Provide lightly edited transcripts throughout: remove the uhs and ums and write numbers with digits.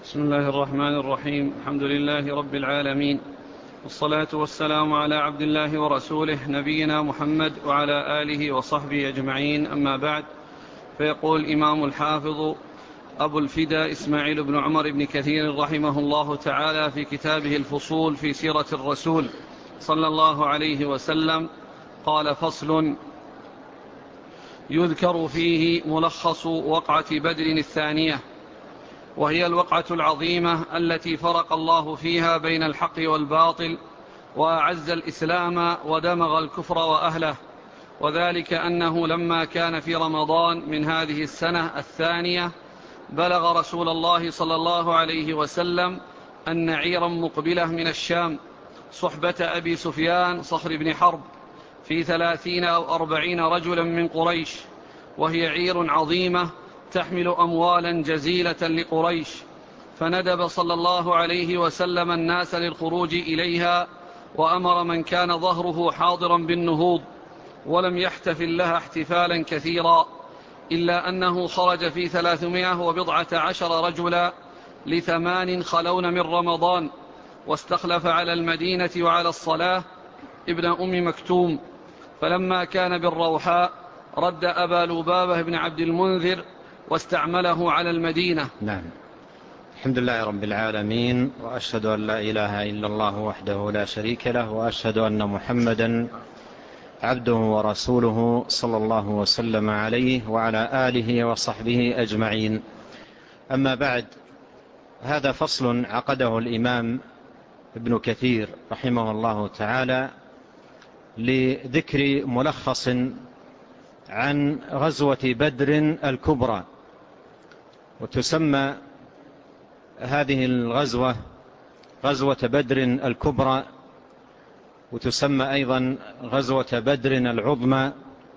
بسم الله الرحمن الرحيم. الحمد لله رب العالمين، والصلاة والسلام على عبد الله ورسوله نبينا محمد وعلى آله وصحبه أجمعين، أما بعد. فيقول الإمام الحافظ أبو الفدا إسماعيل بن عمر بن كثير رحمه الله تعالى في كتابه الفصول في سيرة الرسول صلى الله عليه وسلم قال: فصل يذكر فيه ملخص وقعة بدر الثانية، وهي الوقعة العظيمة التي فرق الله فيها بين الحق والباطل، وأعز الإسلام ودمغ الكفر وأهله. وذلك أنه لما كان في رمضان من هذه السنة الثانية بلغ رسول الله صلى الله عليه وسلم أن عيرا مقبلة من الشام صحبة أبي سفيان صخر بن حرب في 30 أو 40 رجلا من قريش، وهي عير عظيمة تحمل أموالا جزيلة لقريش، فندب صلى الله عليه وسلم الناس للخروج إليها، وأمر من كان ظهره حاضرا بالنهوض، ولم يحتفل لها احتفالا كثيرا، إلا أنه خرج في 314 رجلا ل8 خلون من رمضان، واستخلف على المدينة وعلى الصلاة ابن أم مكتوم. فلما كان بالروحاء رد أبا لبابة بن عبد المنذر واستعمله على المدينة. نعم. الحمد لله رب العالمين، وأشهد أن لا إله إلا الله وحده لا شريك له، وأشهد أن محمدا عبده ورسوله صلى الله وسلم عليه وعلى آله وصحبه أجمعين. أما بعد، هذا فصل عقده الإمام ابن كثير رحمه الله تعالى لذكر ملخص عن غزوة بدر الكبرى. وتسمى هذه الغزوة غزوة بدر الكبرى، وتسمى أيضا غزوة بدر العظمى،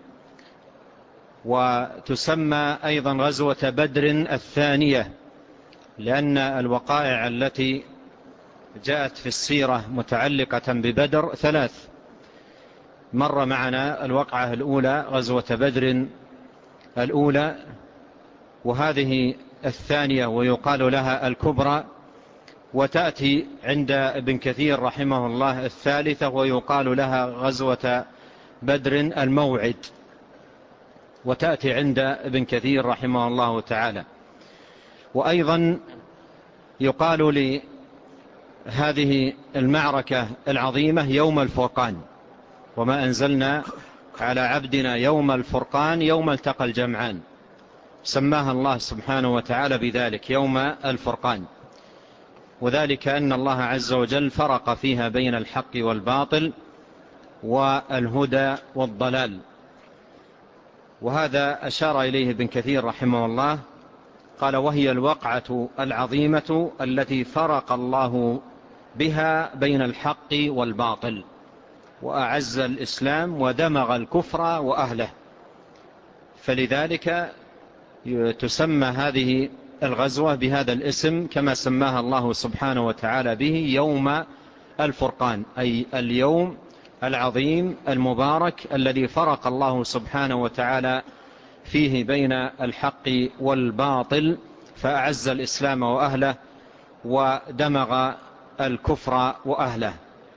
وتسمى أيضا غزوة بدر الثانية، لأن الوقائع التي جاءت في السيرة متعلقة ببدر 3. مر معنا الوقعة الأولى غزوة بدر الأولى، وهذه الثانية ويقال لها الكبرى، وتأتي عند ابن كثير رحمه الله الثالثة ويقال لها غزوة بدر الموعد، وتأتي عند ابن كثير رحمه الله تعالى. وأيضا يقال لهذه المعركة العظيمة يوم الفرقان، وما أنزلنا على عبدنا يوم الفرقان يوم التقى الجمعان، سماها الله سبحانه وتعالى بذلك يوم الفرقان، وذلك أن الله عز وجل فرق فيها بين الحق والباطل والهدى والضلال. وهذا أشار إليه ابن كثير رحمه الله، قال: وهي الوقعة العظيمة التي فرق الله بها بين الحق والباطل، وأعز الإسلام ودمغ الكفر وأهله. فلذلك تسمى هذه الغزوة بهذا الاسم كما سماها الله سبحانه وتعالى به يوم الفرقان، أي اليوم العظيم المبارك الذي فرق الله سبحانه وتعالى فيه بين الحق والباطل، فأعز الإسلام وأهله ودمغ الكفر وأهله.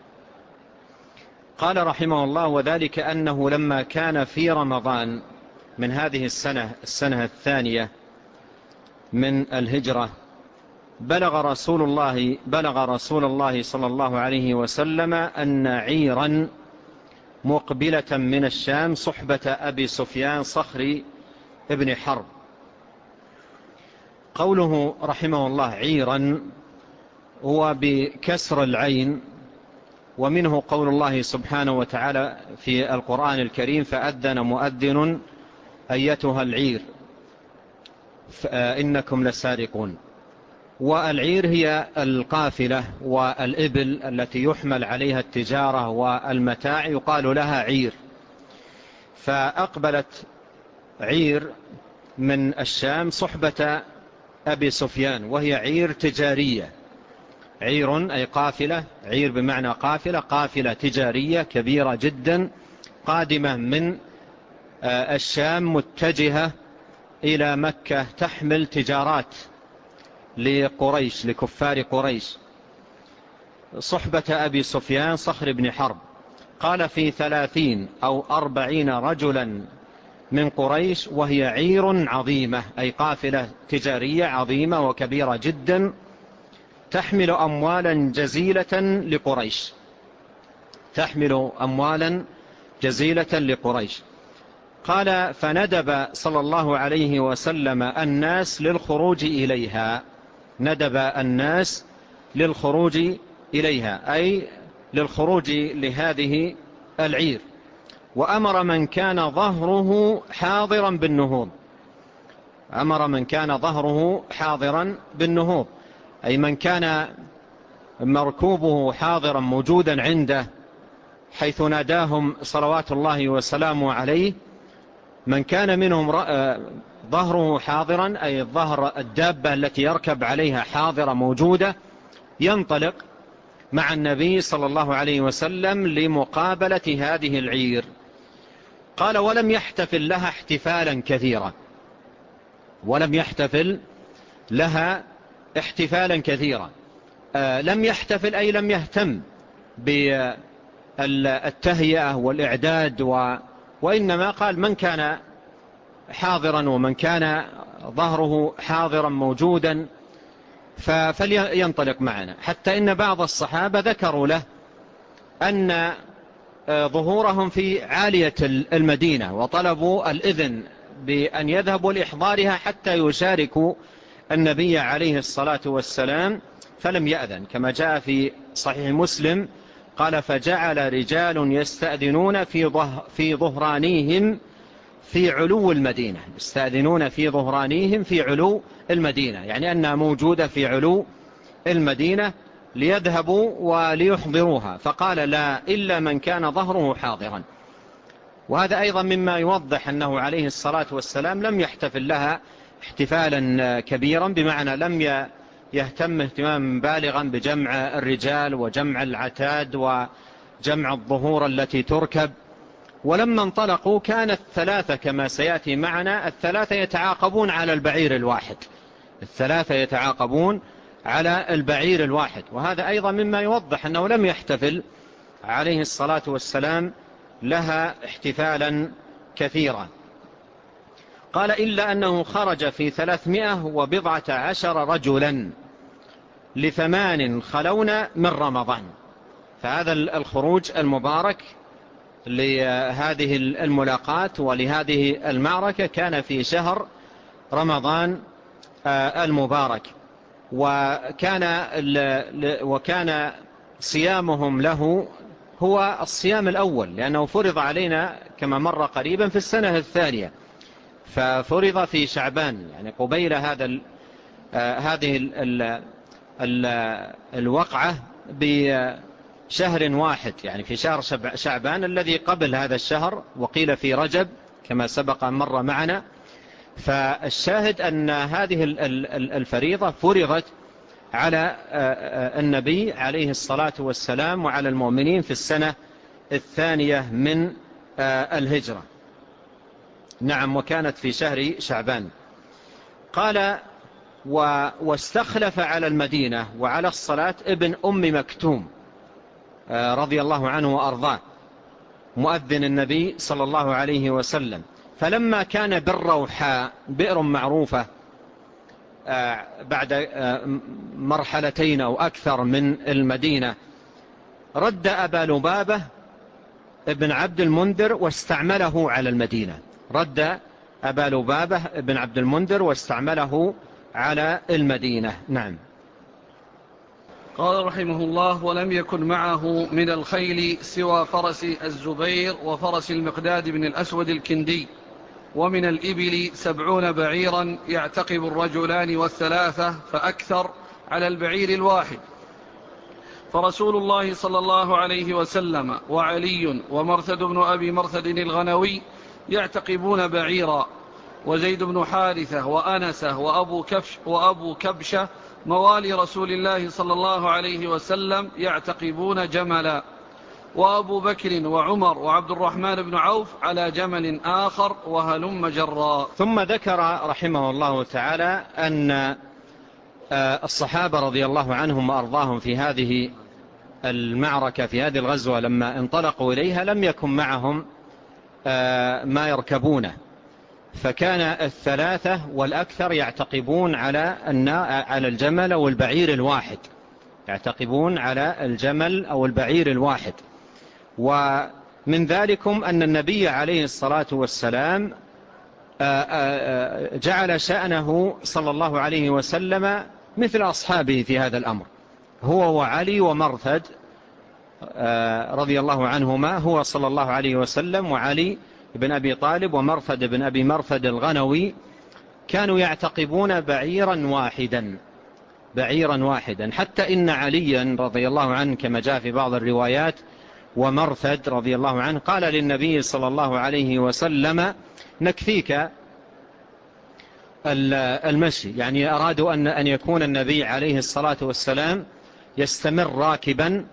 قال رحمه الله: وذلك أنه لما كان في رمضان من هذه السنة الثانية من الهجرة بلغ رسول الله صلى الله عليه وسلم أن عيرا مقبلة من الشام صحبة أبي سفيان صخر ابن حرب. قوله رحمه الله عيرا هو بكسر العين، ومنه قول الله سبحانه وتعالى في القرآن الكريم: فأذن مؤذن أيتها العير إنكم لسارقون. والعير هي القافلة والإبل التي يحمل عليها التجارة والمتاع، يقال لها عير. فأقبلت عير من الشام صحبة أبي سفيان، وهي عير تجارية. عير أي قافلة، عير بمعنى قافلة، قافلة تجارية كبيرة جدا قادمة من الشام متجهة إلى مكة، تحمل تجارات لقريش، لكفار قريش، صحبة أبي سفيان صخر بن حرب. قال في 30 أو 40 رجلا من قريش، وهي عير عظيمة، أي قافلة تجارية عظيمة وكبيرة جدا، تحمل أموالا جزيلة لقريش، تحمل أموالا جزيلة لقريش. قال فندب صلى الله عليه وسلم الناس للخروج إليها، ندب الناس للخروج إليها أي للخروج لهذه العير، وأمر من كان ظهره حاضرا بالنهوض، أمر من كان ظهره حاضرا بالنهوض، أي من كان مركوبه حاضرا موجودا عنده حيث ناداهم صلوات الله وسلامه عليه، من كان منهم ظهره حاضرا أي ظهر الدابة التي يركب عليها حاضرة موجودة، ينطلق مع النبي صلى الله عليه وسلم لمقابلة هذه العير. قال ولم يحتفل لها احتفالا كثيرا، ولم يحتفل لها احتفالا كثيرا. لم يحتفل أي لم يهتم بالتهيئة والإعداد، وإنما قال من كان حاضرا ومن كان ظهره حاضرا موجودا فلينطلق معنا. حتى إن بعض الصحابة ذكروا له أن ظهورهم في عالية المدينة، وطلبوا الإذن بأن يذهبوا لإحضارها حتى يشاركوا النبي عليه الصلاة والسلام، فلم يأذن، كما جاء في صحيح مسلم قال فجعل رجال يستأذنون في ظهرانيهم في علو المدينة، يستأذنون في ظهرانيهم في علو المدينة، يعني أنها موجودة في علو المدينة ليذهبوا وليحضروها، فقال لا إلا من كان ظهره حاضرا. وهذا أيضا مما يوضح أنه عليه الصلاة والسلام لم يحتفل لها احتفالا كبيرا، بمعنى لم يهتم اهتمام بالغا بجمع الرجال وجمع العتاد وجمع الظهور التي تركب. ولما انطلقوا كانت ثلاثة كما سيأتي معنا، الثلاثة يتعاقبون على البعير الواحد، الثلاثة يتعاقبون على البعير الواحد، وهذا أيضا مما يوضح أنه لم يحتفل عليه الصلاة والسلام لها احتفالا كثيرا. قال إلا أنه خرج في 314 رجلا ل8 خلون من رمضان. فهذا الخروج المبارك لهذه الملاقات ولهذه المعركة كان في شهر رمضان المبارك، وكان صيامهم له هو الصيام الأول، لأنه فرض علينا كما مر قريبا في السنة الثانية، ففرض في شعبان، يعني قبيل هذه الوقعة بشهر واحد، يعني في شهر شعبان الذي قبل هذا الشهر، وقيل في رجب كما سبق مر معنا. فالشاهد أن هذه الفريضة فرضت على النبي عليه الصلاة والسلام وعلى المؤمنين في السنة الثانية من الهجرة. نعم، وكانت في شهر شعبان. قال واستخلف على المدينة وعلى الصلاة ابن أم مكتوم رضي الله عنه وأرضاه، مؤذن النبي صلى الله عليه وسلم. فلما كان بالروحاء، بئر معروفة بعد مرحلتين أو أكثر من المدينة، رد أبا لبابة ابن عبد المنذر واستعمله على المدينة، رد أبا لبابة ابن عبد المنذر واستعمله على المدينة. نعم. قال رحمه الله ولم يكن معه من الخيل سوى فرس الزبير وفرس المقداد بن الأسود الكندي، ومن الإبل 70 بعيرا يعتقب الرجلان والثلاثة فأكثر على البعير الواحد. فرسول الله صلى الله عليه وسلم وعلي ومرثد بن أبي مرثد الغنوي يعتقبون بعيرا، وزيد بن حارثة وأنسة وأبو كبشة موالي رسول الله صلى الله عليه وسلم يعتقبون جملا، وأبو بكر وعمر وعبد الرحمن بن عوف على جمل آخر، وهلم جرا. ثم ذكر رحمه الله تعالى أن الصحابة رضي الله عنهم وأرضاهم في هذه المعركة، في هذه الغزوة، لما انطلقوا إليها لم يكن معهم ما يركبونه، فكان الثلاثة والأكثر يعتقبون على الجمل أو البعير الواحد، يعتقبون على الجمل أو البعير الواحد. ومن ذلكم أن النبي عليه الصلاة والسلام جعل شأنه صلى الله عليه وسلم مثل أصحابه في هذا الأمر، هو وعلي ومرثد رضي الله عنهما، هو صلى الله عليه وسلم وعلي بن أبي طالب ومرثد بن أبي مرثد الغنوي، كانوا يعتقبون بعيرا واحدا، حتى إن عليا رضي الله عنه كما جاء في بعض الروايات ومرثد رضي الله عنه قال للنبي صلى الله عليه وسلم نكفيك المشي، يعني أرادوا أن يكون النبي عليه الصلاة والسلام يستمر راكبا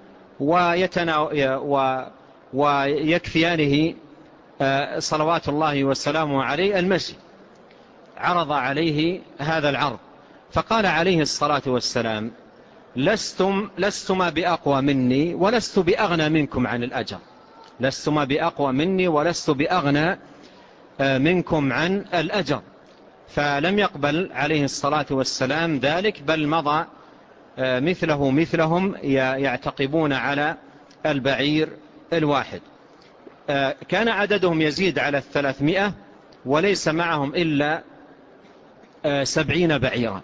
ويكفيانه صلوات الله وسلامه عليه المشي. عرض عليه هذا العرض، فقال عليه الصلاة والسلام لستما بأقوى مني ولست بأغنى منكم عن الأجر، لستما بأقوى مني ولست بأغنى منكم عن الأجر. فلم يقبل عليه الصلاة والسلام ذلك، بل مضى مثلهم يعتقبون على البعير الواحد. كان عددهم يزيد على 300 وليس معهم إلا 70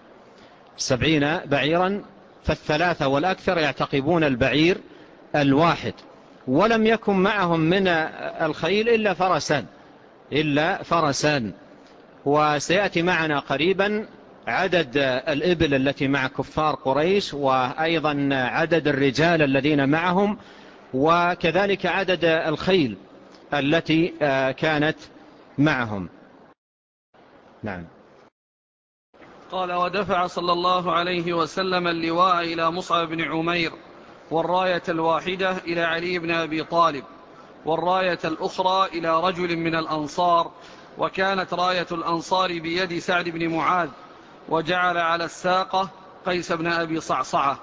بعيرا، فالثلاثة والأكثر يعتقبون البعير الواحد، ولم يكن معهم من الخيل إلا فرسان. وسيأتي معنا قريبا عدد الإبل التي مع كفار قريش، وأيضا عدد الرجال الذين معهم، وكذلك عدد الخيل التي كانت معهم. نعم. قال: ودفع صلى الله عليه وسلم اللواء إلى مصعب بن عمير، والراية الواحدة إلى علي بن أبي طالب، والراية الأخرى إلى رجل من الأنصار، وكانت راية الأنصار بيد سعد بن معاذ، وجعل على الساقة قيس بن أبي صعصعة.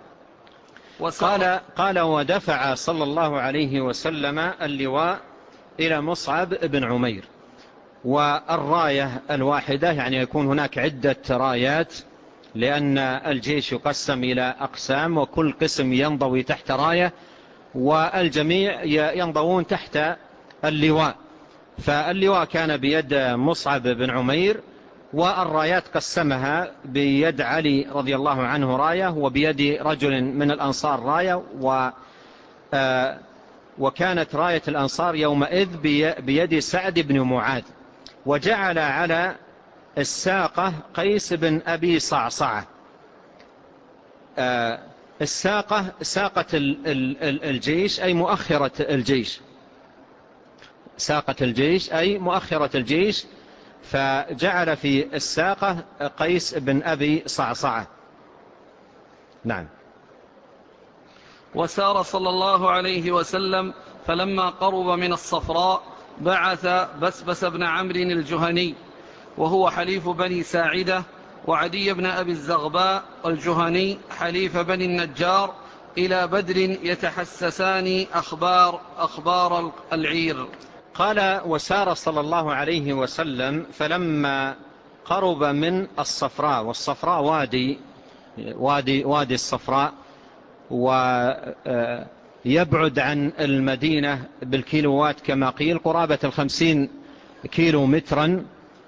قال ودفع صلى الله عليه وسلم اللواء إلى مصعب بن عمير، والراية الواحدة يعني يكون هناك عدة رايات، لأن الجيش يقسم إلى أقسام، وكل قسم ينضوي تحت راية، والجميع ينضوون تحت اللواء. فاللواء كان بيد مصعب بن عمير، والرايات قسمها بيد علي رضي الله عنه راية، وبيد رجل من الأنصار راية، وكانت راية الأنصار يومئذ بيد سعد بن معاذ، وجعل على الساقة قيس بن أبي صعصعة. الساقة ساقة الجيش أي مؤخرة الجيش، ساقة الجيش أي مؤخرة الجيش، فجعل في الساقة قيس بن أبي صعصعة. نعم. وسار صلى الله عليه وسلم، فلما قرب من الصفراء بعث بسبس بن عمرو الجهني، وهو حليف بني ساعدة، وعدي بن أبي الزغباء الجهني حليف بني النجار، إلى بدر يتحسسان أخبار العير. قال: وسار صلى الله عليه وسلم فلما قرب من الصفراء، والصفراء وادي الصفراء، ويبعد عن المدينة بالكيلوات كما قيل قرابة 50 كيلو مترا.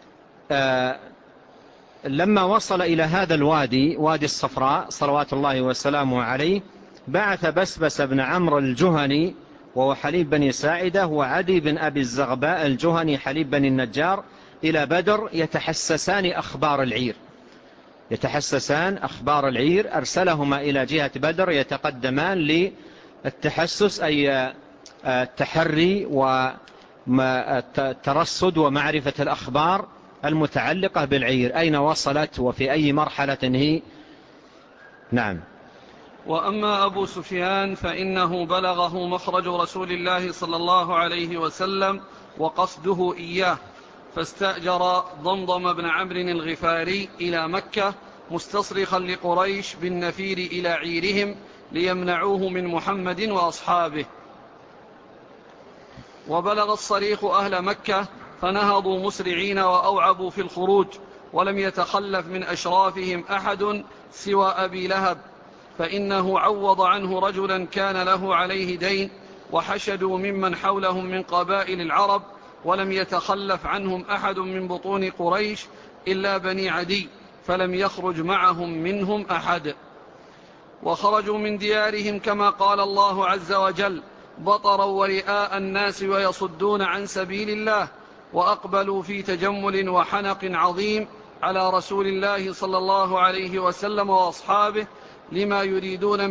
لما وصل إلى هذا الوادي، وادي الصفراء صلوات الله وسلامه عليه، بعث بسبس بن عمرو الجهني وهو حليف بني ساعدة، وعدي بن أبي الزغباء الجهني حليف بني النجار، إلى بدر يتحسسان أخبار العير. أرسلهما إلى جهة بدر يتقدمان للتحسس، أي التحري والترصد ومعرفة الأخبار المتعلقة بالعير، أين وصلت وفي أي مرحلة هي. نعم. وأما أبو سفيان فإنه بلغه مخرج رسول الله صلى الله عليه وسلم وقصده إياه، فاستأجر ضمضم بن عمرو الغفاري إلى مكة، مستصرخا لقريش بالنفير إلى عيرهم ليمنعوه من محمد وأصحابه. وبلغ الصريخ أهل مكة فنهضوا مسرعين وأوعبوا في الخروج، ولم يتخلف من أشرافهم أحد سوى أبي لهب، فإنه عوض عنه رجلا كان له عليه دين، وحشدوا ممن حولهم من قبائل العرب، ولم يتخلف عنهم أحد من بطون قريش إلا بني عدي، فلم يخرج معهم منهم أحد. وخرجوا من ديارهم كما قال الله عز وجل بطرا ورئاء الناس ويصدون عن سبيل الله، وأقبلوا في تجمل وحنق عظيم على رسول الله صلى الله عليه وسلم وأصحابه لما يريدون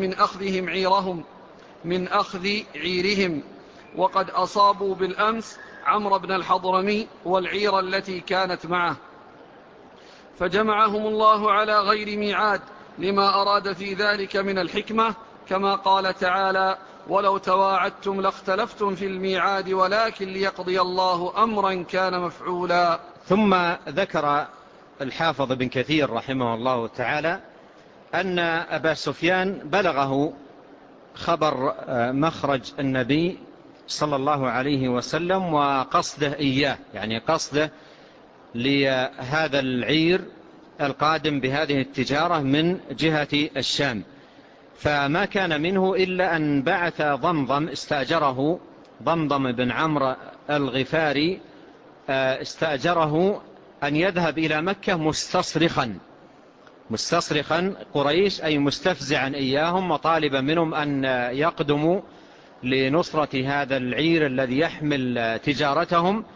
من أخذ عيرهم. وقد أصابوا بالأمس عمرو بن الحضرمي والعير التي كانت معه، فجمعهم الله على غير ميعاد لما أراد في ذلك من الحكمة، كما قال تعالى ولو تواعدتم لاختلفتم في الميعاد ولكن ليقضي الله أمرا كان مفعولا. ثم ذكر الحافظ بن كثير رحمه الله تعالى أن أبا سفيان بلغه خبر مخرج النبي صلى الله عليه وسلم وقصده إياه، يعني قصده لهذا العير القادم بهذه التجارة من جهة الشام، فما كان منه إلا أن بعث ضمضم استأجره، ضمضم بن عمرو الغفاري استأجره أن يذهب إلى مكة مستصرخا قريش، أي مستفزعا إياهم وطالبا منهم أن يقدموا لنصرة هذا العير الذي يحمل تجارتهم.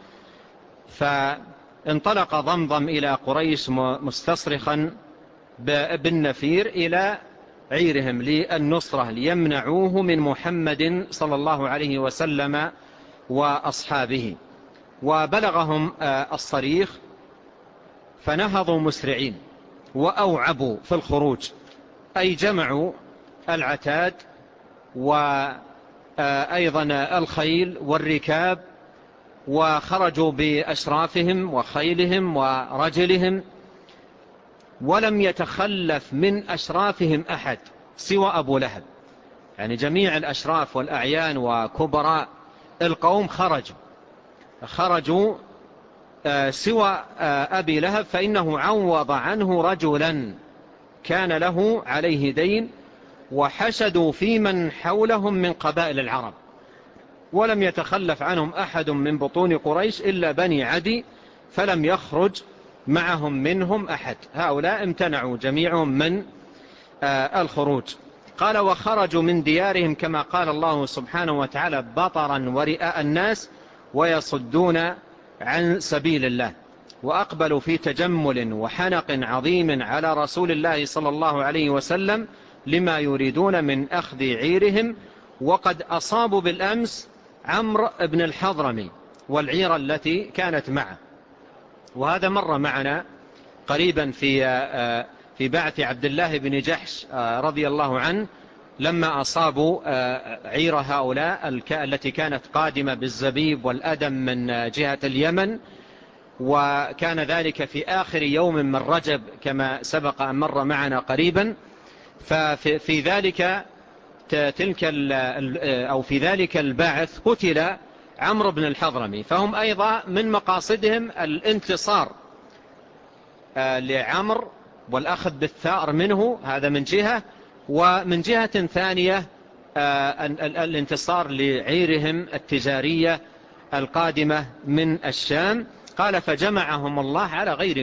فانطلق ضمضم إلى قريش مستصرخا بالنفير إلى عيرهم للنصرة ليمنعوه من محمد صلى الله عليه وسلم وأصحابه. وبلغهم الصريخ فنهضوا مسرعين وأوعبوا في الخروج، أي جمعوا العتاد وأيضا الخيل والركاب، وخرجوا بأشرافهم وخيلهم ورجلهم، ولم يتخلف من أشرافهم أحد سوى أبو لهب، يعني جميع الأشراف والأعيان وكبراء القوم خرجوا سوى أبي لهب، فإنه عوض عنه رجلا كان له عليه دين، وحشدوا في من حولهم من قبائل العرب، ولم يتخلف عنهم أحد من بطون قريش إلا بني عدي، فلم يخرج معهم منهم أحد. هؤلاء امتنعوا جميعهم من الخروج. قال وخرجوا من ديارهم كما قال الله سبحانه وتعالى بطرا ورئاء الناس ويصدون عن سبيل الله، وأقبلوا في تجمل وحنق عظيم على رسول الله صلى الله عليه وسلم لما يريدون من أخذ عيرهم. وقد أصابوا بالأمس عمرو بن الحضرمي والعير التي كانت معه، وهذا مر معنا قريبا في بعث عبد الله بن جحش رضي الله عنه، لما أصابوا عير هؤلاء التي كانت قادمة بالزبيب والأدم من جهة اليمن، وكان ذلك في آخر يوم من رجب كما سبق أن مر معنا قريبا. ففي ذلك في ذلك البعث قتل عمرو بن الحضرمي، فهم أيضا من مقاصدهم الانتصار لعمرو والأخذ بالثأر منه، هذا من جهة، ومن جهة ثانية الانتصار لعيرهم التجارية القادمة من الشام. قال فجمعهم الله على غير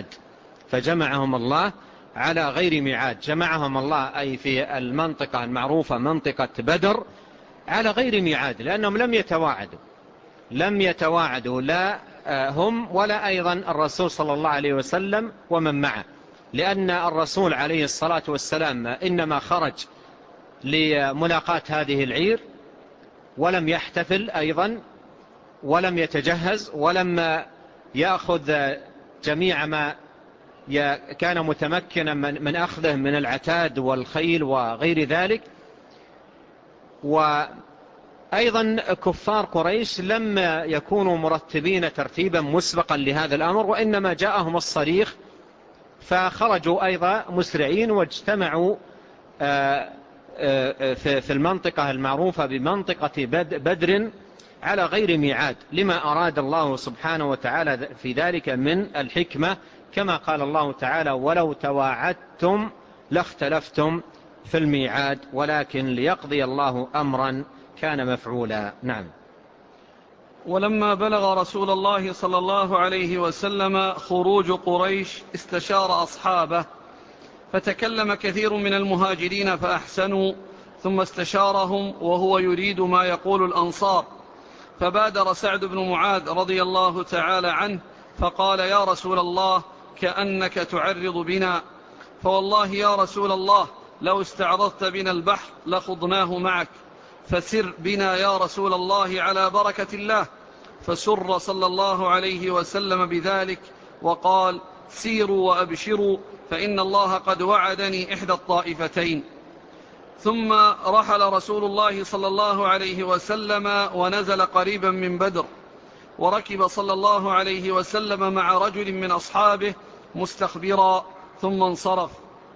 ميعاد، جمعهم الله أي في المنطقة المعروفة منطقة بدر على غير ميعاد، لأنهم لم يتواعدوا لا هم ولا أيضا الرسول صلى الله عليه وسلم ومن معه، لأن الرسول عليه الصلاة والسلام إنما خرج لملاقاة هذه العير، ولم يحتفل أيضا، ولم يتجهز، ولم يأخذ جميع ما كان متمكنا من أخذه من العتاد والخيل وغير ذلك. وأيضا كفار قريش لم يكونوا مرتبين ترتيبا مسبقا لهذا الأمر، وإنما جاءهم الصريخ فخرجوا أيضا مسرعين واجتمعوا في المنطقة المعروفة بمنطقة بدر على غير ميعاد، لما أراد الله سبحانه وتعالى في ذلك من الحكمة، كما قال الله تعالى: ولو تواعدتم لاختلفتم في الميعاد ولكن ليقضي الله أمرا كان مفعولا. نعم. ولما بلغ رسول الله صلى الله عليه وسلم خروج قريش استشار أصحابه، فتكلم كثير من المهاجرين فأحسنوا، ثم استشارهم وهو يريد ما يقول الأنصار، فبادر سعد بن معاذ رضي الله تعالى عنه فقال: يا رسول الله، كأنك تعرض بنا، فوالله يا رسول الله لو استعرضت بنا البحر لخضناه معك، فسر بنا يا رسول الله على بركة الله. فسر صلى الله عليه وسلم بذلك وقال: سيروا وأبشروا، فإن الله قد وعدني إحدى الطائفتين. ثم رحل رسول الله صلى الله عليه وسلم ونزل قريبا من بدر، وركب صلى الله عليه وسلم مع رجل من أصحابه مستخبرا، ثم انصرف.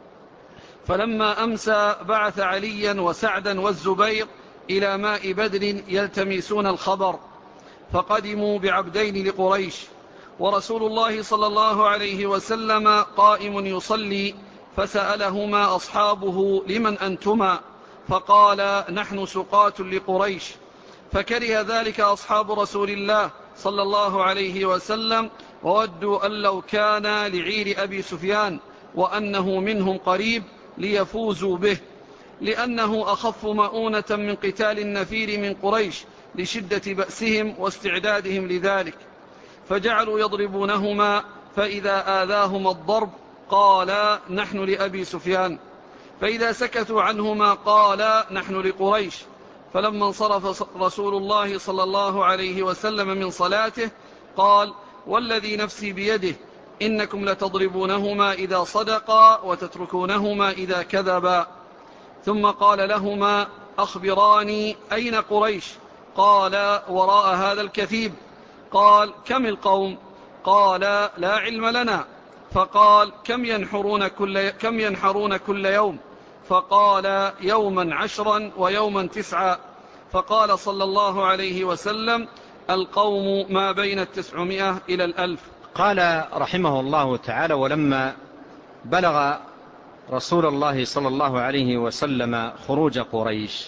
فلما أمسى بعث عليا وسعدا والزبير إلى ماء بدر يلتمسون الخبر، فقدموا بعبدين لقريش، ورسول الله صلى الله عليه وسلم قائم يصلي، فسألهما أصحابه: لمن أنتما؟ فقال: نحن سقاة لقريش. فكره ذلك أصحاب رسول الله صلى الله عليه وسلم، وودوا أن لو كان لعير أبي سفيان وأنه منهم قريب ليفوزوا به، لأنه أخف مؤونة من قتال النفير من قريش لشدة بأسهم واستعدادهم لذلك. فجعلوا يضربونهما، فإذا آذاهما الضرب قال: نحن لأبي سفيان، فإذا سكتوا عنهما قال: نحن لقريش. فلما انصرف رسول الله صلى الله عليه وسلم من صلاته قال: والذي نفسي بيده إنكم لتضربونهما إذا صدقا وتتركونهما إذا كذبا. ثم قال لهما: أخبراني أين قريش؟ قال: وراء هذا الكثيب. قال: كم القوم؟ قال: لا علم لنا. فقال: كم ينحرون كل يوم؟ فقال: يوما 10 ويوما 9. فقال صلى الله عليه وسلم: القوم ما بين 900 إلى 1000. قال رحمه الله تعالى: ولما بلغ رسول الله صلى الله عليه وسلم خروج قريش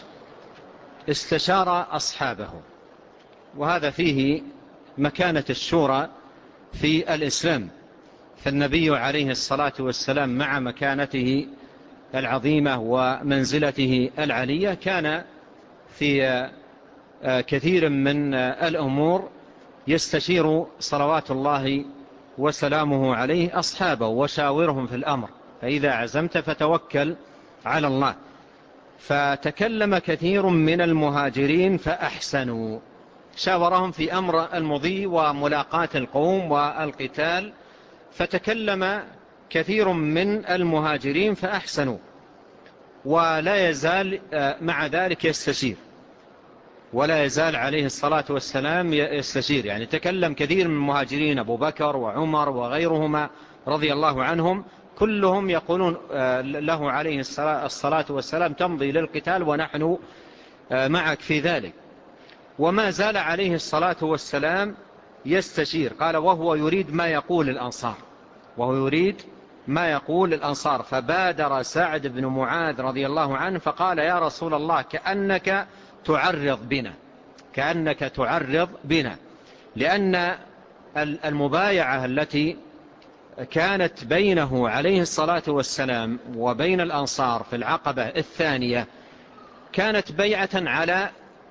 استشار أصحابه، وهذا فيه مكانة الشورى في الإسلام، فالنبي عليه الصلاة والسلام مع مكانته العظيمة ومنزلته العلية كان في كثير من الأمور يستشير صلوات الله وسلامه عليه أصحابه وشاورهم في الأمر، فإذا عزمت فتوكل على الله. فتكلم كثير من المهاجرين فأحسنوا، شاورهم في أمر المضي وملاقاة القوم والقتال، فتكلم كثير من المهاجرين فأحسنوا، ولا يزال مع ذلك يستشير، ولا يزال عليه الصلاة والسلام يستشير. يعني تكلم كثير من المهاجرين، أبو بكر وعمر وغيرهما رضي الله عنهم، كلهم يقولون له عليه الصلاة والسلام: تمضي للقتال ونحن معك في ذلك. وما زال عليه الصلاة والسلام يستشير. قال: وهو يريد ما يقول الأنصار، وهو يريد ما يقول الأنصار. فبادر سعد بن معاذ رضي الله عنه فقال: يا رسول الله، كأنك تعرض بنا، كأنك تعرض بنا، لأن المبايعة التي كانت بينه عليه الصلاة والسلام وبين الأنصار في العقبة الثانية كانت بيعة على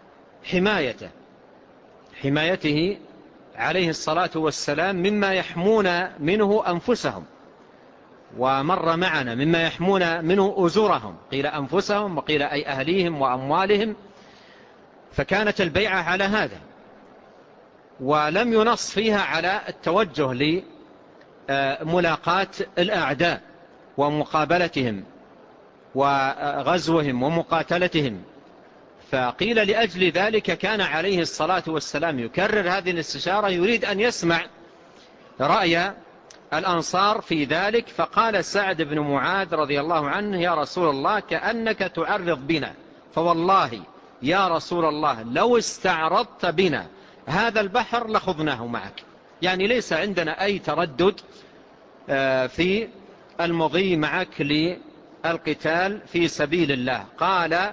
حمايته عليه الصلاة والسلام مما يحمون منه أنفسهم، ومر معنا مما يحمون منه أزورهم، قيل أنفسهم وقيل أي أهليهم وأموالهم. فكانت البيعة على هذا، ولم ينص فيها على التوجه لملاقاة الأعداء ومقابلتهم وغزوهم ومقاتلتهم. فقيل لأجل ذلك كان عليه الصلاة والسلام يكرر هذه الاستشارة، يريد أن يسمع رأي الأنصار في ذلك، فقال سعد بن معاذ رضي الله عنه: يا رسول الله كأنك تعرض بنا، فوالله يا رسول الله لو استعرضت بنا هذا البحر لخضناه معك. يعني ليس عندنا أي تردد في المضي معك للقتال في سبيل الله. قال: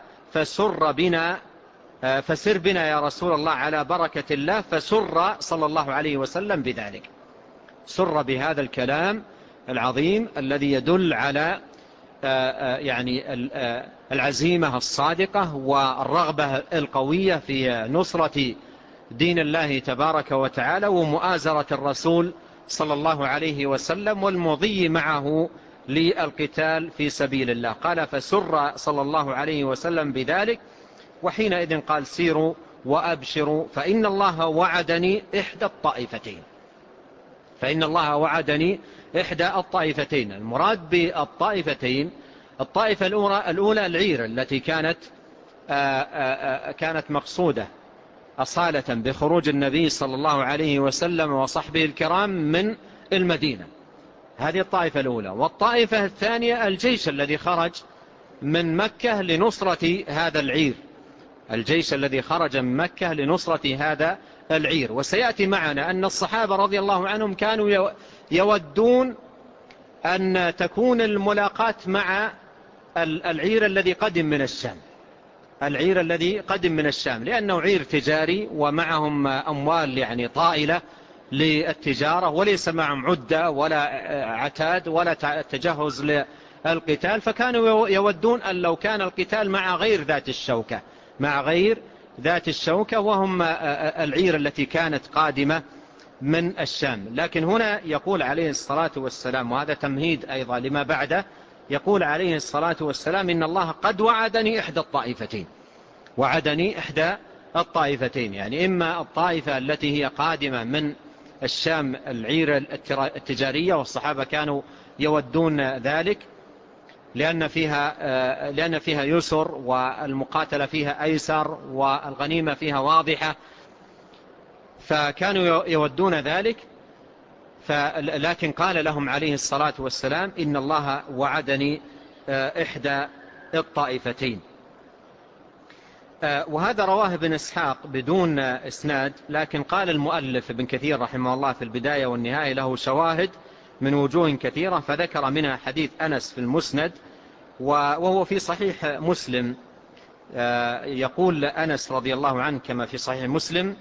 فسر بنا يا رسول الله على بركة الله. فسر صلى الله عليه وسلم بذلك، سر بهذا الكلام العظيم الذي يدل على يعني العزيمة الصادقة والرغبة القوية في نصرة دين الله تبارك وتعالى ومؤازرة الرسول صلى الله عليه وسلم والمضي معه للقتال في سبيل الله. قال: فسر صلى الله عليه وسلم بذلك، وحينئذ قال: سيروا وأبشروا فإن الله وعدني إحدى الطائفتين. فإن الله وعدني إحدى الطائفتين. المراد بالطائفتين الطائفة الأولى العير التي كانت مقصودة أصالة بخروج النبي صلى الله عليه وسلم وصحبه الكرام من المدينة، هذه الطائفة الأولى. والطائفة الثانية الجيش الذي خرج من مكة لنصرة هذا العير، الجيش الذي خرج من مكة لنصرة هذا العير. وسيأتي معنا أن الصحابة رضي الله عنهم كانوا يودون أن تكون الملاقاة مع العير الذي قدم من الشام، العير الذي قدم من الشام، لأنه عير تجاري ومعهم أموال يعني طائلة للتجارة، وليس معهم عدة ولا عتاد ولا تجهز للقتال. فكانوا يودون أن لو كان القتال مع غير ذات الشوكة وهم العير التي كانت قادمة من الشام. لكن هنا يقول عليه الصلاة والسلام، وهذا تمهيد أيضا لما بعده، يقول عليه الصلاة والسلام: إن الله قد وعدني إحدى الطائفتين، وعدني إحدى الطائفتين، يعني إما الطائفة التي هي قادمة من الشام العير التجارية، والصحابة كانوا يودون ذلك لأن فيها يسر والمقاتلة فيها أيسر والغنيمة فيها واضحة، فكانوا يودون ذلك. لكن قال لهم عليه الصلاة والسلام: إن الله وعدني إحدى الطائفتين. وهذا رواه ابن إسحاق بدون إسناد، لكن قال المؤلف ابن كثير رحمه الله في البداية والنهاية له شواهد من وجوه كثيرة، فذكر منها حديث أنس في المسند، وهو في صحيح مسلم. يقول أنس رضي الله عنه كما في صحيح مسلم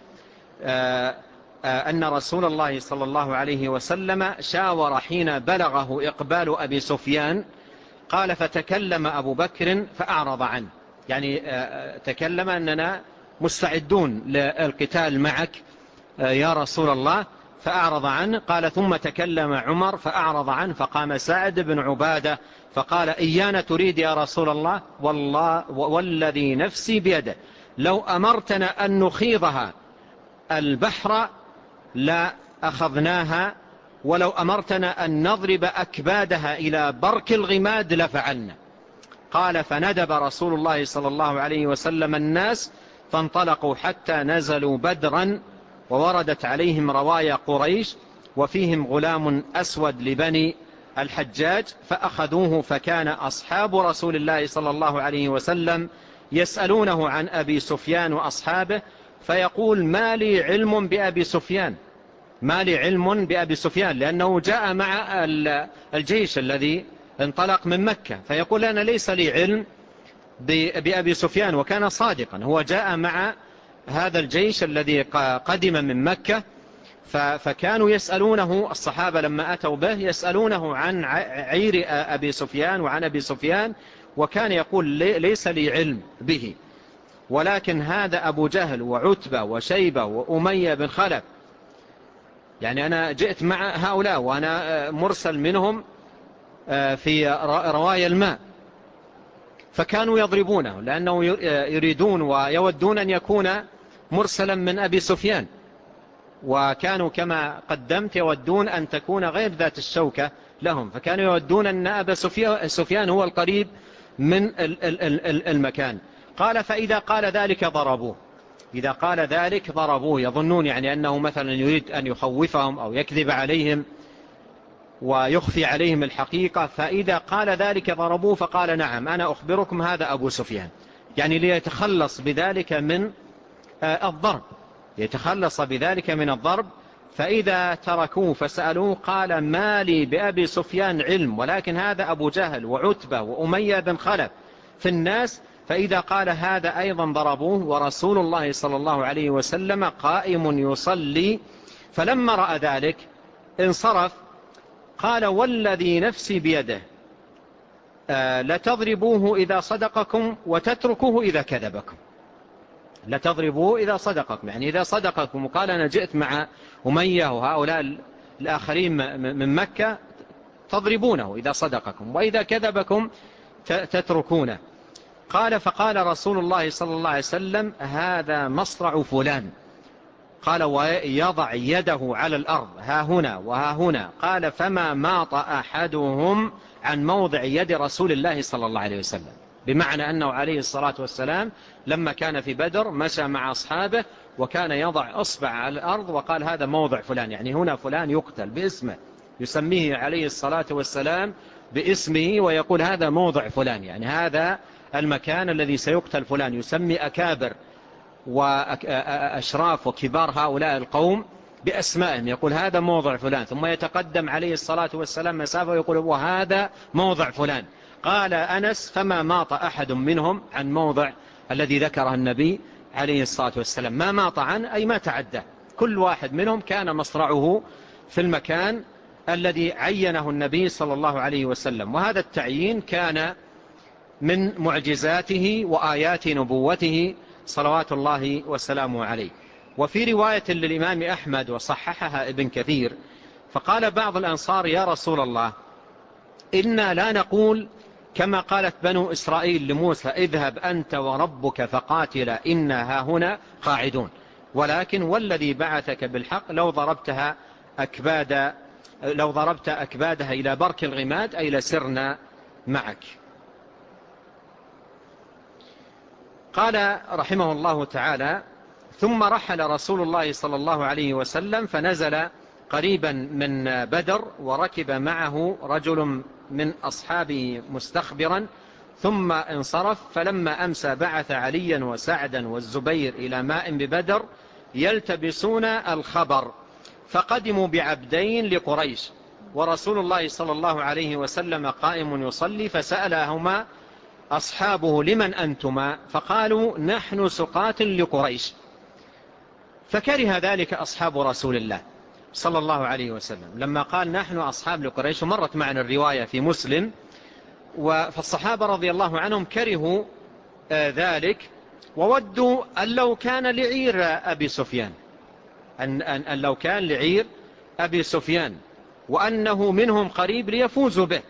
أن رسول الله صلى الله عليه وسلم شاور حين بلغه إقبال أبي سفيان، قال: فتكلم أبو بكر فأعرض عنه، يعني تكلم أننا مستعدون للقتال معك يا رسول الله، فأعرض عنه. قال: ثم تكلم عمر فأعرض عنه، فقام سعد بن عبادة فقال: إيانا تريد يا رسول الله؟ والذي نفسي بيده لو أمرتنا أن نخيضها البحر لا أخذناها، ولو أمرتنا أن نضرب أكبادها إلى برك الغماد لفعلنا. قال: فندب رسول الله صلى الله عليه وسلم الناس فانطلقوا حتى نزلوا بدرا، ووردت عليهم روايا قريش وفيهم غلام أسود لبني الحجاج، فأخذوه. فكان أصحاب رسول الله صلى الله عليه وسلم يسألونه عن أبي سفيان وأصحابه، فيقول: ما لي علم بأبي سفيان، ما لي علم بأبي سفيان، لأنه جاء مع الجيش الذي انطلق من مكة، فيقول: أنا ليس لي علم بأبي سفيان. وكان صادقا، هو جاء مع هذا الجيش الذي قدم من مكة، فكانوا يسألونه الصحابة لما أتوا به يسألونه عن عير أبي سفيان وعن أبي سفيان، وكان يقول: ليس لي علم به. ولكن هذا أبو جهل وعتبة وشيبة وأمية بن خلف، يعني أنا جئت مع هؤلاء وأنا مرسل منهم في رواية الماء، فكانوا يضربونه لأنه يريدون ويودون أن يكون مرسلا من أبي سفيان، وكانوا كما قدمت يودون أن تكون غير ذات الشوكة لهم، فكانوا يودون أن أبا سفيان هو القريب من المكان. قال: فإذا قال ذلك ضربوه، إذا قال ذلك ضربوه، يظنون يعني أنه مثلا يريد أن يخوفهم أو يكذب عليهم، ويخفي عليهم الحقيقة، فإذا قال ذلك ضربوه فقال نعم أنا أخبركم هذا أبو سفيان، يعني ليتخلص بذلك من الضرب، يتخلص بذلك من الضرب. فإذا تركوه فسألوه قال ما لي بأبي سفيان علم، ولكن هذا أبو جهل وعتبة وأمية بن خلف في الناس. فإذا قال هذا أيضا ضربوه، ورسول الله صلى الله عليه وسلم قائم يصلي. فلما رأى ذلك انصرف، قال والذي نفسي بيده لتضربوه إذا صدقكم وتتركوه إذا كذبكم. لتضربوه إذا صدقكم، يعني إذا صدقكم وقال أنا جئت مع أمية وهؤلاء الآخرين من مكة تضربونه إذا صدقكم، وإذا كذبكم تتركونه. قال فقال رسول الله صلى الله عليه وسلم هذا مصرع فلان. قال ويضع يده على الأرض ها هنا وها هنا. قال فما ماط أحدهم عن موضع يد رسول الله صلى الله عليه وسلم، بمعنى أنه عليه الصلاة والسلام لما كان في بدر مشى مع أصحابه وكان يضع أصبع على الأرض وقال هذا موضع فلان، يعني هنا فلان يقتل باسمه، يسميه عليه الصلاة والسلام باسمه ويقول هذا موضع فلان، يعني هذا المكان الذي سيقتل فلان، يسمي أكابر وأشراف وكبار هؤلاء القوم بأسمائهم، يقول هذا موضع فلان، ثم يتقدم عليه الصلاة والسلام مسافة ويقول وهذا موضع فلان. قال أنس فما ماط أحد منهم عن موضع الذي ذكره النبي عليه الصلاة والسلام، ما ماط عنه أي ما تعدى، كل واحد منهم كان مصرعه في المكان الذي عينه النبي صلى الله عليه وسلم. وهذا التعيين كان من معجزاته وآيات نبوته صلوات الله وسلامه عليه. وفي رواية للإمام أحمد وصححها ابن كثير فقال بعض الأنصار يا رسول الله إنا لا نقول كما قالت بنو إسرائيل لموسى اذهب أنت وربك فقاتلا إنا هاهنا قاعدون، ولكن والذي بعثك بالحق لو ضربت أكبادها إلى برك الغماد أي لسرنا معك. قال رحمه الله تعالى ثم رحل رسول الله صلى الله عليه وسلم فنزل قريبا من بدر وركب معه رجل من أصحابه مستخبرا ثم انصرف. فلما أمسى بعث عليا وسعدا والزبير إلى ماء ببدر يلتبسون الخبر، فقدموا بعبدين لقريش ورسول الله صلى الله عليه وسلم قائم يصلي، فسألهما أصحابه لمن أنتما؟ فقالوا نحن سقاة لقريش. فكره ذلك أصحاب رسول الله صلى الله عليه وسلم لما قال نحن أصحاب لقريش، ومرت معنا الرواية في مسلم. فالصحابة رضي الله عنهم كرهوا ذلك وودوا أن لو كان لعير أبي سفيان، أن لو كان لعير أبي سفيان وأنه منهم قريب ليفوزوا به.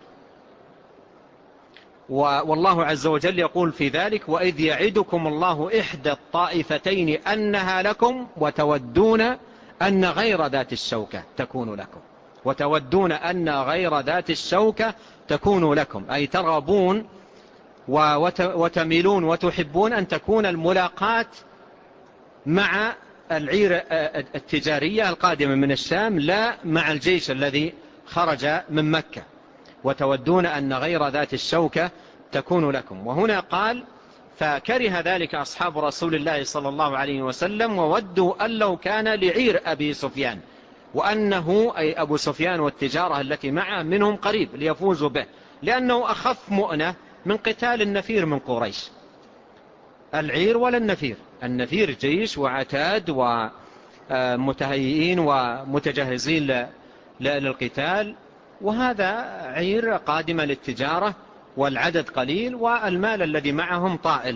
والله عز وجل يقول في ذلك وإذ يعدكم الله إحدى الطائفتين أنها لكم وتودون أن غير ذات الشوكة تكون لكم، وتودون أن غير ذات الشوكة تكون لكم، أي ترغبون وتميلون وتحبون أن تكون الملاقات مع العير التجارية القادمة من الشام لا مع الجيش الذي خرج من مكة، وتودون أن غير ذات الشوكة تكون لكم. وهنا قال فكره ذلك أصحاب رسول الله صلى الله عليه وسلم وودوا أن لو كان لعير أبي سفيان وأنه أي أبو سفيان والتجارة التي معه منهم قريب ليفوزوا به، لأنه أخف مؤنة من قتال النفير من قريش. العير ولا النفير، النفير جيش وعتاد ومتهيئين ومتجهزين للقتال، وهذا عير قادمة للتجارة والعدد قليل والمال الذي معهم طائل.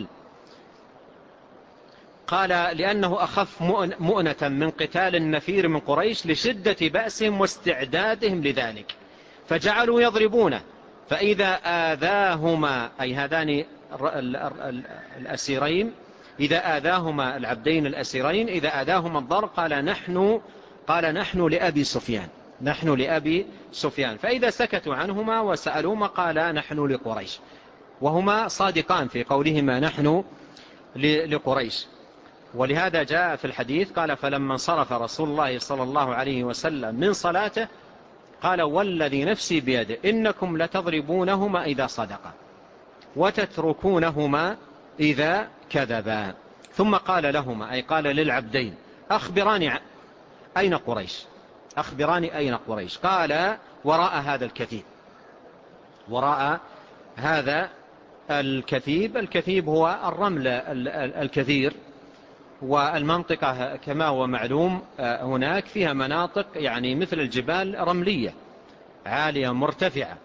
قال لأنه أخف مؤنة من قتال النفير من قريش لشدة بأسهم واستعدادهم لذلك، فجعلوا يضربونه، فإذا آذاهما أي هذان الأسيرين إذا آذاهما العبدين الأسيرين إذا آذاهما الضرب قال نحن لأبي سفيان، نحن لأبي سفيان. فإذا سكتوا عنهما وسألوما قال نحن لقريش، وهما صادقان في قولهما نحن لقريش. ولهذا جاء في الحديث قال فلما انصرف رسول الله صلى الله عليه وسلم من صلاته قال والذي نفسي بيده إنكم لتضربونهما إذا صدقا وتتركونهما إذا كذبا. ثم قال لهما أي قال للعبدين أخبراني أين قريش، أخبراني أين قريش. قال وراء هذا الكثيب، وراء هذا الكثيب. الكثيب هو الرمل الكثير، والمنطقة كما هو معلوم هناك فيها مناطق يعني مثل الجبال رملية عالية مرتفعة.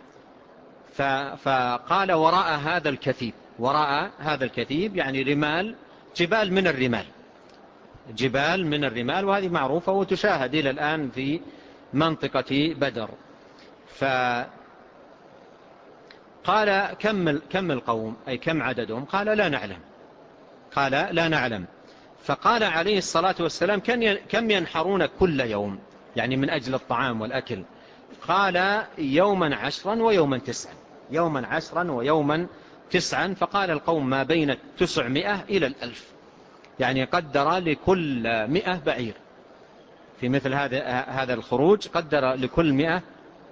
فقال وراء هذا الكثيب، وراء هذا الكثيب يعني رمال، جبال من الرمال، جبال من الرمال، وهذه معروفة وتشاهد إلى الآن في منطقة بدر. فقال كم القوم أي كم عددهم؟ قال لا نعلم، قال لا نعلم. فقال عليه الصلاة والسلام كم ينحرون كل يوم يعني من أجل الطعام والأكل؟ قال يوما 10 ويوما 9، يوما 10 ويوما 9. فقال القوم ما بين 900 إلى 1000، يعني قدر لكل 100 بعير في مثل هذا الخروج، قدر لكل 100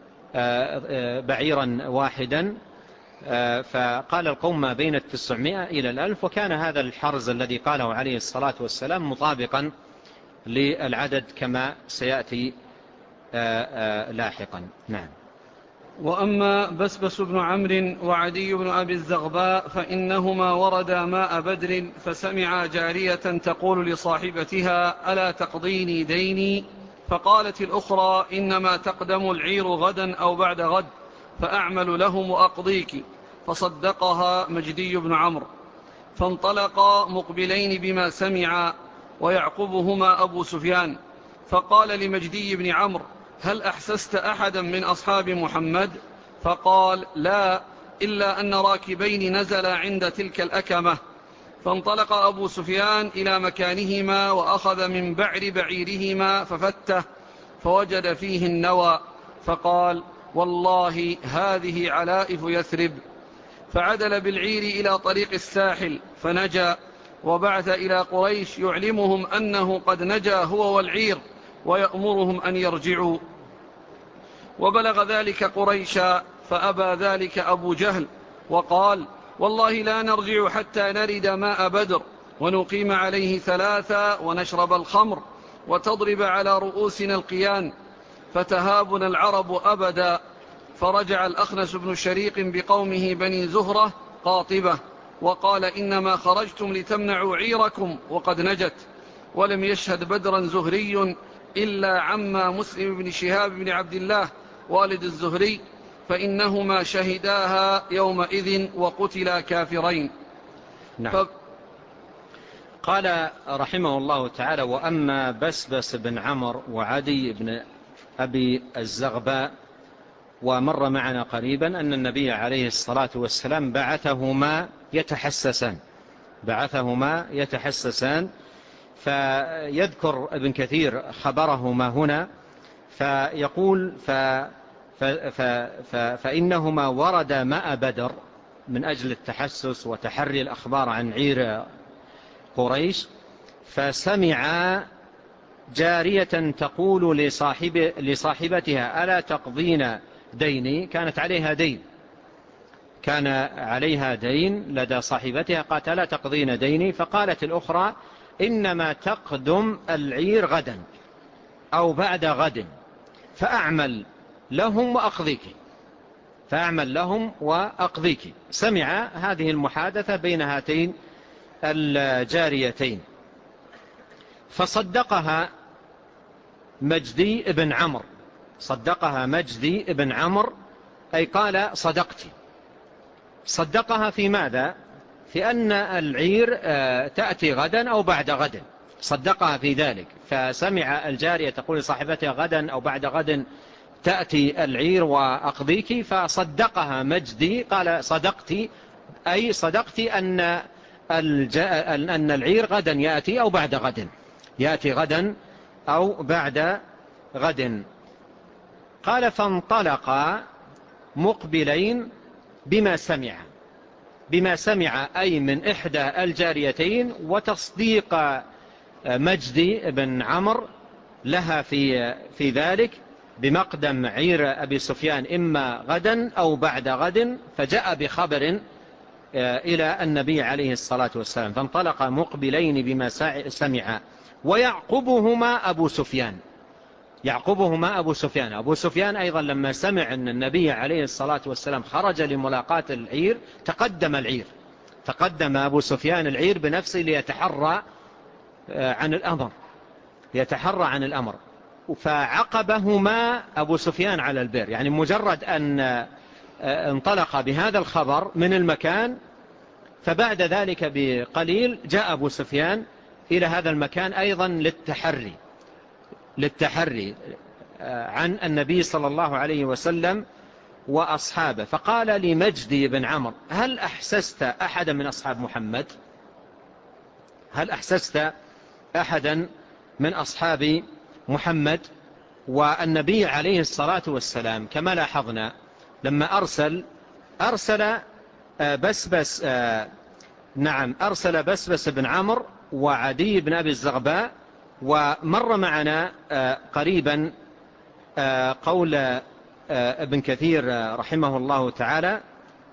بعيرا واحدا. فقال القوم ما بين 900 إلى 1000، وكان هذا الحرز الذي قاله عليه الصلاة والسلام مطابقا للعدد كما سيأتي لاحقا. نعم. وأما بسبس بن عمرو وعدي بن أبي الزغباء فإنهما وردا ماء بدر، فسمعا جارية تقول لصاحبتها ألا تقضيني ديني؟ فقالت الأخرى إنما تقدم العير غدا أو بعد غد، فأعمل لهم وأقضيك. فصدقها مجدي بن عمرو. فانطلقا مقبلين بما سمعا، ويعقبهما أبو سفيان. فقال لمجدي بن عمرو هل أحسست أحدا من أصحاب محمد؟ فقال لا، إلا أن راكبين نزلا عند تلك الأكمة. فانطلق أبو سفيان إلى مكانهما، وأخذ من بعر بعيرهما ففته، فوجد فيه النوى، فقال والله هذه علائف يثرب. فعدل بالعير إلى طريق الساحل فنجا، وبعث إلى قريش يعلمهم أنه قد نجا هو والعير، ويأمرهم أن يرجعوا. وبلغ ذلك قريشا، فأبى ذلك أبو جهل، وقال والله لا نرجع حتى نرد ماء بدر، ونقيم عليه 3 ونشرب الخمر، وتضرب على رؤوسنا القيان، فتهابنا العرب أبدا. فرجع الأخنس بن شريق بقومه بني زهرة قاطبة، وقال إنما خرجتم لتمنعوا عيركم وقد نجت. ولم يشهد بدرا زهري إلا عما مسلم بن شهاب بن عبد الله والد الزهري، فإنهما شهداها يومئذ وقتلا كافرين. نعم. قال رحمه الله تعالى وأما بسبس بن عمرو وعدي بن أبي الزغباء، ومر معنا قريبا أن النبي عليه الصلاة والسلام بعثهما يتحسسان. فيذكر ابن كثير خبرهما هنا، فيقول فإنهما وردا ماء بدر من أجل التحسس وتحري الأخبار عن عير قريش. فسمع جارية تقول لصاحبتها ألا تقضين ديني؟ كان عليها دين لدى صاحبتها، قالت ألا تقضين ديني؟ فقالت الأخرى إنما تقدم العير غدا أو بعد غد، فأعمل لهم وأقضيك. سمع هذه المحادثة بين هاتين الجاريتين، فصدقها مجدي بن عمرو، أي قال صدقها في ماذا؟ في أن العير تأتي غدا أو بعد غد، صدقها في ذلك. فسمع الجارية تقول لصاحبتها غدا أو بعد غد تأتي العير وأقضيك، فصدقها مجدي قال صدقتي، أي صدقتي أن العير غدا يأتي أو بعد غد، يأتي غدا أو بعد غد. قال فانطلقا مقبلين بما سمع أي من إحدى الجاريتين، وتصديق مجدي بن عمرو لها في ذلك بمقدم عير أبي سفيان إما غدا أو بعد غد، فجاء بخبر إلى النبي عليه الصلاة والسلام، فانطلق مقبلين بما سمع، ويعقبهما أبو سفيان. أبو سفيان أيضا لما سمع أن النبي عليه الصلاة والسلام خرج لملاقاة العير تقدم أبو سفيان العير بنفسه ليتحرى عن الأمر، فعقبهما أبو سفيان على البئر. يعني مجرد أن انطلق بهذا الخبر من المكان، فبعد ذلك بقليل جاء أبو سفيان إلى هذا المكان أيضا للتحري عن النبي صلى الله عليه وسلم وأصحابه. فقال لمجدي بن عمرو: هل أحسست أحدا من أصحاب محمد؟ هل أحسست أحدا من أصحاب محمد؟ والنبي عليه الصلاة والسلام كما لاحظنا لما أرسل بسبس بن عمرو وعدي بن أبي الزغباء. ومر معنا قريبا قول ابن كثير رحمه الله تعالى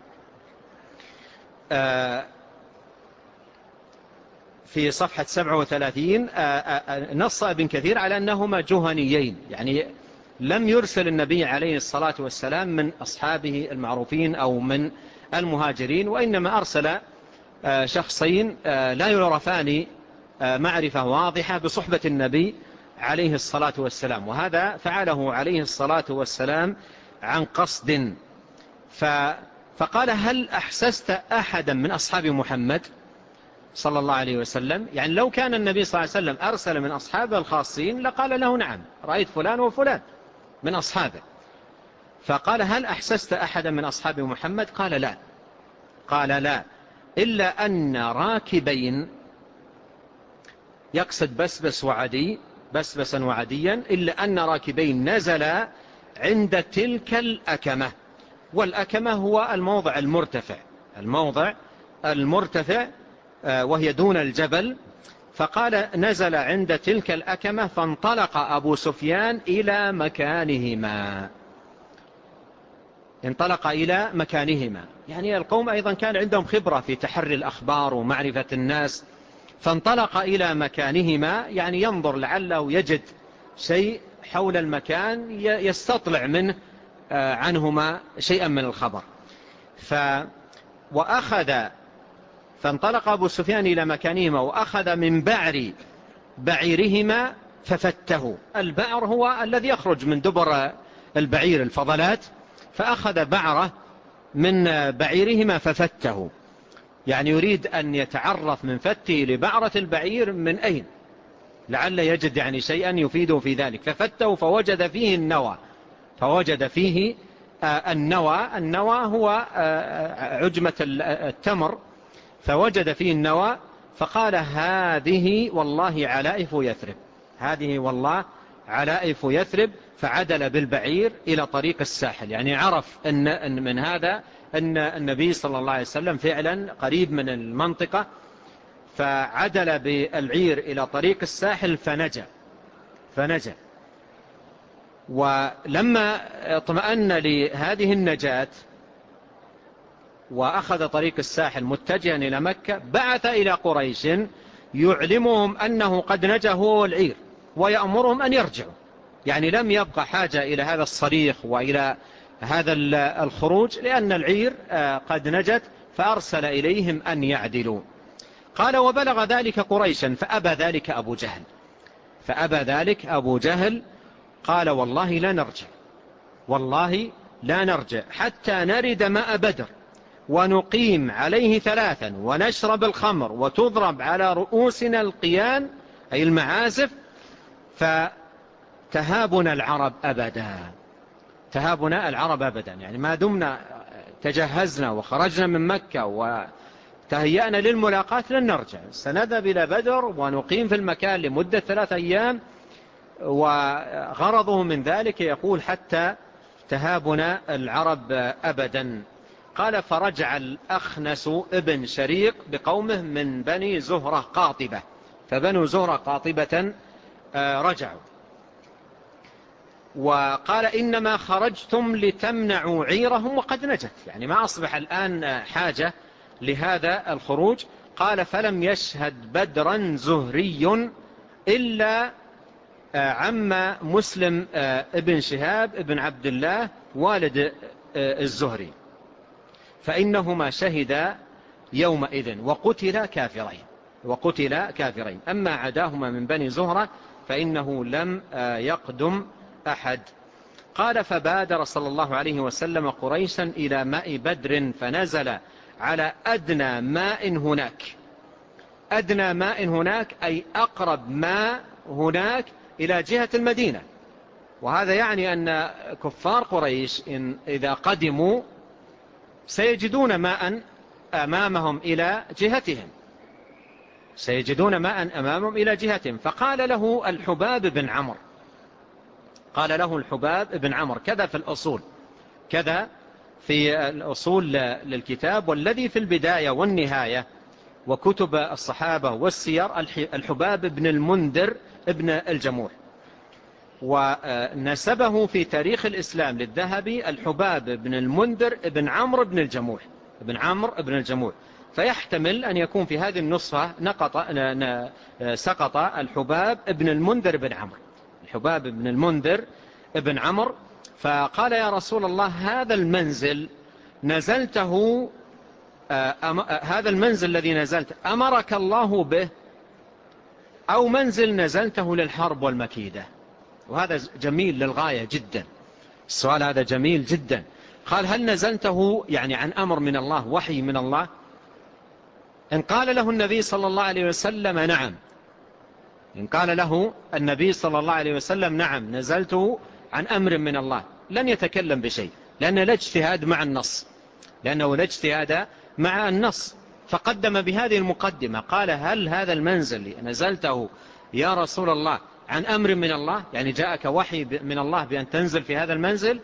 في صفحة 37، نص ابن كثير على أنهما جهنيين، يعني لم يرسل النبي عليه الصلاة والسلام من أصحابه المعروفين أو من المهاجرين، وإنما أرسل شخصين لا يعرفان معرفة واضحة بصحبة النبي عليه الصلاة والسلام، وهذا فعله عليه الصلاة والسلام عن قصد. فقال: هل أحسست أحدا من أصحاب محمد صلى الله عليه وسلم؟ يعني لو كان النبي صلى الله عليه وسلم أرسل من أصحابه الخاصين لقال له: نعم، رأيت فلان وفلان من أصحابه. فقال: هل أحسست أحدا من أصحاب محمد؟ قال لا، إلا أن راكبين، يقصد بسبسا وعديا، إلا أن راكبين نزلا عند تلك الأكمة. والأكمة هو الموضع المرتفع وهي دون الجبل. فقال: نزل عند تلك الأكمة، فانطلق أبو سفيان إلى مكانهما. يعني القوم أيضا كان عندهم خبرة في تحري الأخبار ومعرفة الناس، فانطلق إلى مكانهما، يعني ينظر لعله يجد شيء حول المكان يستطلع منه عنهما شيئا من الخبر. فانطلق أبو سفيان إلى مكانهما وأخذ من بعيرهما ففته. البعر هو الذي يخرج من دبر البعير، الفضلات، فأخذ بعره من بعيرهما ففته، يعني يريد أن يتعرف من فته لبعرة البعير من أين، لعل يجد يعني شيئا يفيده في ذلك. ففته فوجد فيه النوى. النوى هو عجمة التمر، فوجد فيه النوى، فقال: هذه والله علائف يثرب. فعدل بالبعير إلى طريق الساحل، يعني عرف أن من هذا أن النبي صلى الله عليه وسلم فعلا قريب من المنطقة، فعدل بالعير إلى طريق الساحل فنجا. ولما اطمأن لهذه النجاة وأخذ طريق الساحل متجها إلى مكة، بعث إلى قريش يعلمهم أنه قد نجا هو والعير، ويأمرهم أن يرجعوا. يعني لم يبقى حاجة إلى هذا الصريخ وإلى هذا الخروج، لأن العير قد نجت، فأرسل إليهم أن يعدلوا. قال: وبلغ ذلك قريشا فأبى ذلك أبو جهل. قال: والله لا نرجع حتى نرد ماء بدر ونقيم عليه 3 ونشرب الخمر وتضرب على رؤوسنا القيان، أي المعازف، فتهابنا العرب أبدا. يعني ما دمنا تجهزنا وخرجنا من مكة وتهيأنا للملاقاة لن نرجع، سنذهب إلى بدر ونقيم في المكان لمدة 3 أيام. وغرضه من ذلك يقول: حتى تهابنا العرب أبدا. قال: فرجع الأخنس ابن شريق بقومه من بني زهرة قاطبة، فبنو زهرة قاطبة رجعوا. وقال إنما خرجتم لتمنعوا عيرهم وقد نجت، يعني ما أصبح الآن حاجة لهذا الخروج. قال فلم يشهد بدرا زهري إلا عم مسلم ابن شهاب ابن عبد الله والد الزهري، فإنهما شهدا يومئذ وقتلا كافرين، أما عداهما من بني زهرة فإنه لم يقدم أحد. قال فبادر صلى الله عليه وسلم قريشا إلى ماء بدر فنزل على أدنى ماء هناك أي أقرب ماء هناك إلى جهة المدينة. وهذا يعني أن كفار قريش إذا قدموا سيجدون ماء أمامهم إلى جهتهم. فقال له الحباب بن عمرو كذا في الأصول للكتاب، والذي في البداية والنهاية وكتب الصحابة والسير الحباب بن المنذر ابن الجموح، ونسبه في تاريخ الإسلام للذهبي الحباب بن المنذر ابن عمرو بن الجموح. فيحتمل أن يكون في هذه النسخة سقط الحباب بن المنذر بن عمرو. فقال يا رسول الله هذا المنزل الذي نزلت أمرك الله به أو منزل نزلته للحرب والمكيدة؟ وهذا جميل للغاية جدا، السؤال هذا جميل جدا. قال هل نزلته يعني عن أمر من الله، وحي من الله؟ إن قال له النبي صلى الله عليه وسلم نعم نزلته عن أمر من الله، لن يتكلم بشيء، لأنه لا اجتهاد مع النص. فقدم بهذه المقدمة، قال هل هذا المنزل نزلته يا رسول الله عن أمر من الله، يعني جاءك وحي من الله بأن تنزل في هذا المنزل،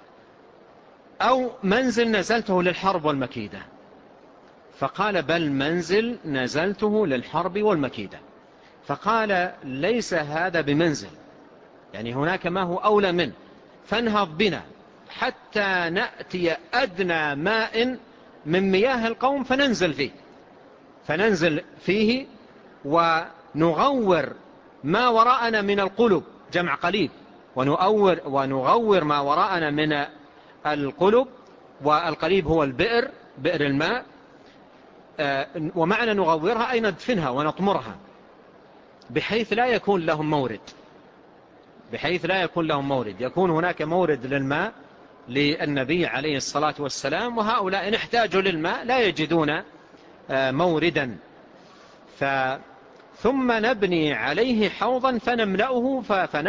أو منزل نزلته للحرب والمكيدة؟ فقال بل منزل نزلته للحرب والمكيدة. فقال ليس هذا بمنزل، يعني هناك ما هو أولى منه، فانهض بنا حتى نأتي أدنى ماء من مياه القوم فننزل فيه ونغور ما وراءنا من القلب، جمع قليب، ونغور ما وراءنا من القلب، والقليب هو بئر الماء، ومعنى نغورها أي ندفنها ونطمرها بحيث لا يكون لهم مورد، يكون هناك مورد للماء للنبي عليه الصلاة والسلام، وهؤلاء إن احتاجوا للماء لا يجدون موردا. ثم نبني عليه حوضا فنملأه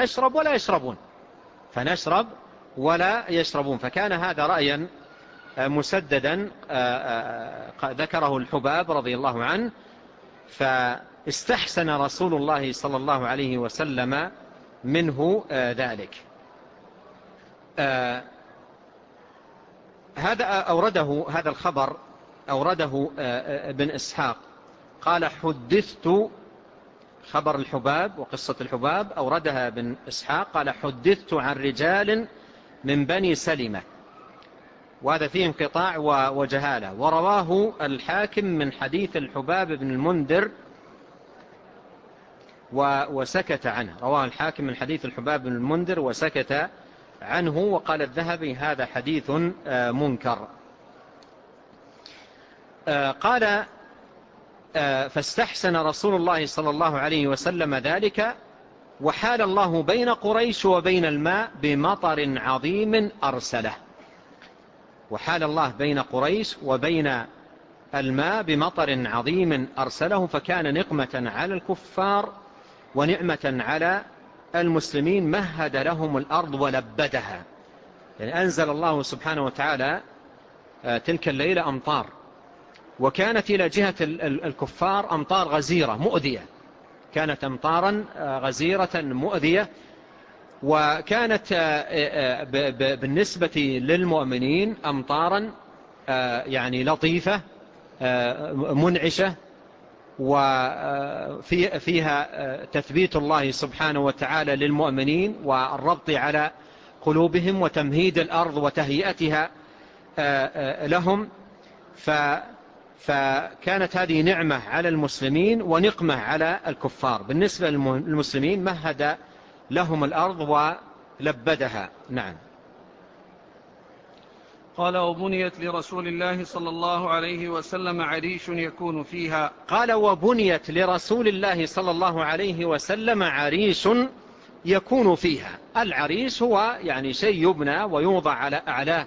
فنشرب ولا يشربون. فكان هذا رأيا مسددا ذكره الحباب رضي الله عنه، فاستحسن رسول الله صلى الله عليه وسلم منه ذلك. هذا الخبر أورده ابن إسحاق، قال حدثت، خبر الحباب وقصة الحباب أوردها ابن إسحاق، قال حدثت عن رجال من بني سلمة، وهذا فيه انقطاع وجهالة، ورواه الحاكم من حديث الحباب بن المنذر وسكت عنه، وسكت عنه، وقال الذهبي هذا حديث منكر. قال فاستحسن رسول الله صلى الله عليه وسلم ذلك، وحال الله بين قريش وبين الماء بمطر عظيم أرسله. وحال الله بين قريش وبين الماء بمطر عظيم أرسله، فكان نقمة على الكفار ونعمة على المسلمين، مهد لهم الأرض ولبدها، يعني أنزل الله سبحانه وتعالى تلك الليلة أمطار، وكانت إلى جهة الكفار أمطار غزيرة مؤذية، كانت أمطارا غزيرة مؤذية، وكانت بالنسبة للمؤمنين أمطارا يعني لطيفة منعشة، وفيها تثبيت الله سبحانه وتعالى للمؤمنين والربط على قلوبهم وتمهيد الأرض وتهيئتها لهم. فكانت هذه نعمة على المسلمين ونقمة على الكفار. بالنسبة للمسلمين مهد لهم الأرض ولبدها. نعم. قال وبنيت لرسول الله صلى الله عليه وسلم عريش يكون فيها. قال وبنيت لرسول الله صلى الله عليه وسلم عريش يكون فيها. العريش هو يعني شيء يبنى ويوضع على أعلاه،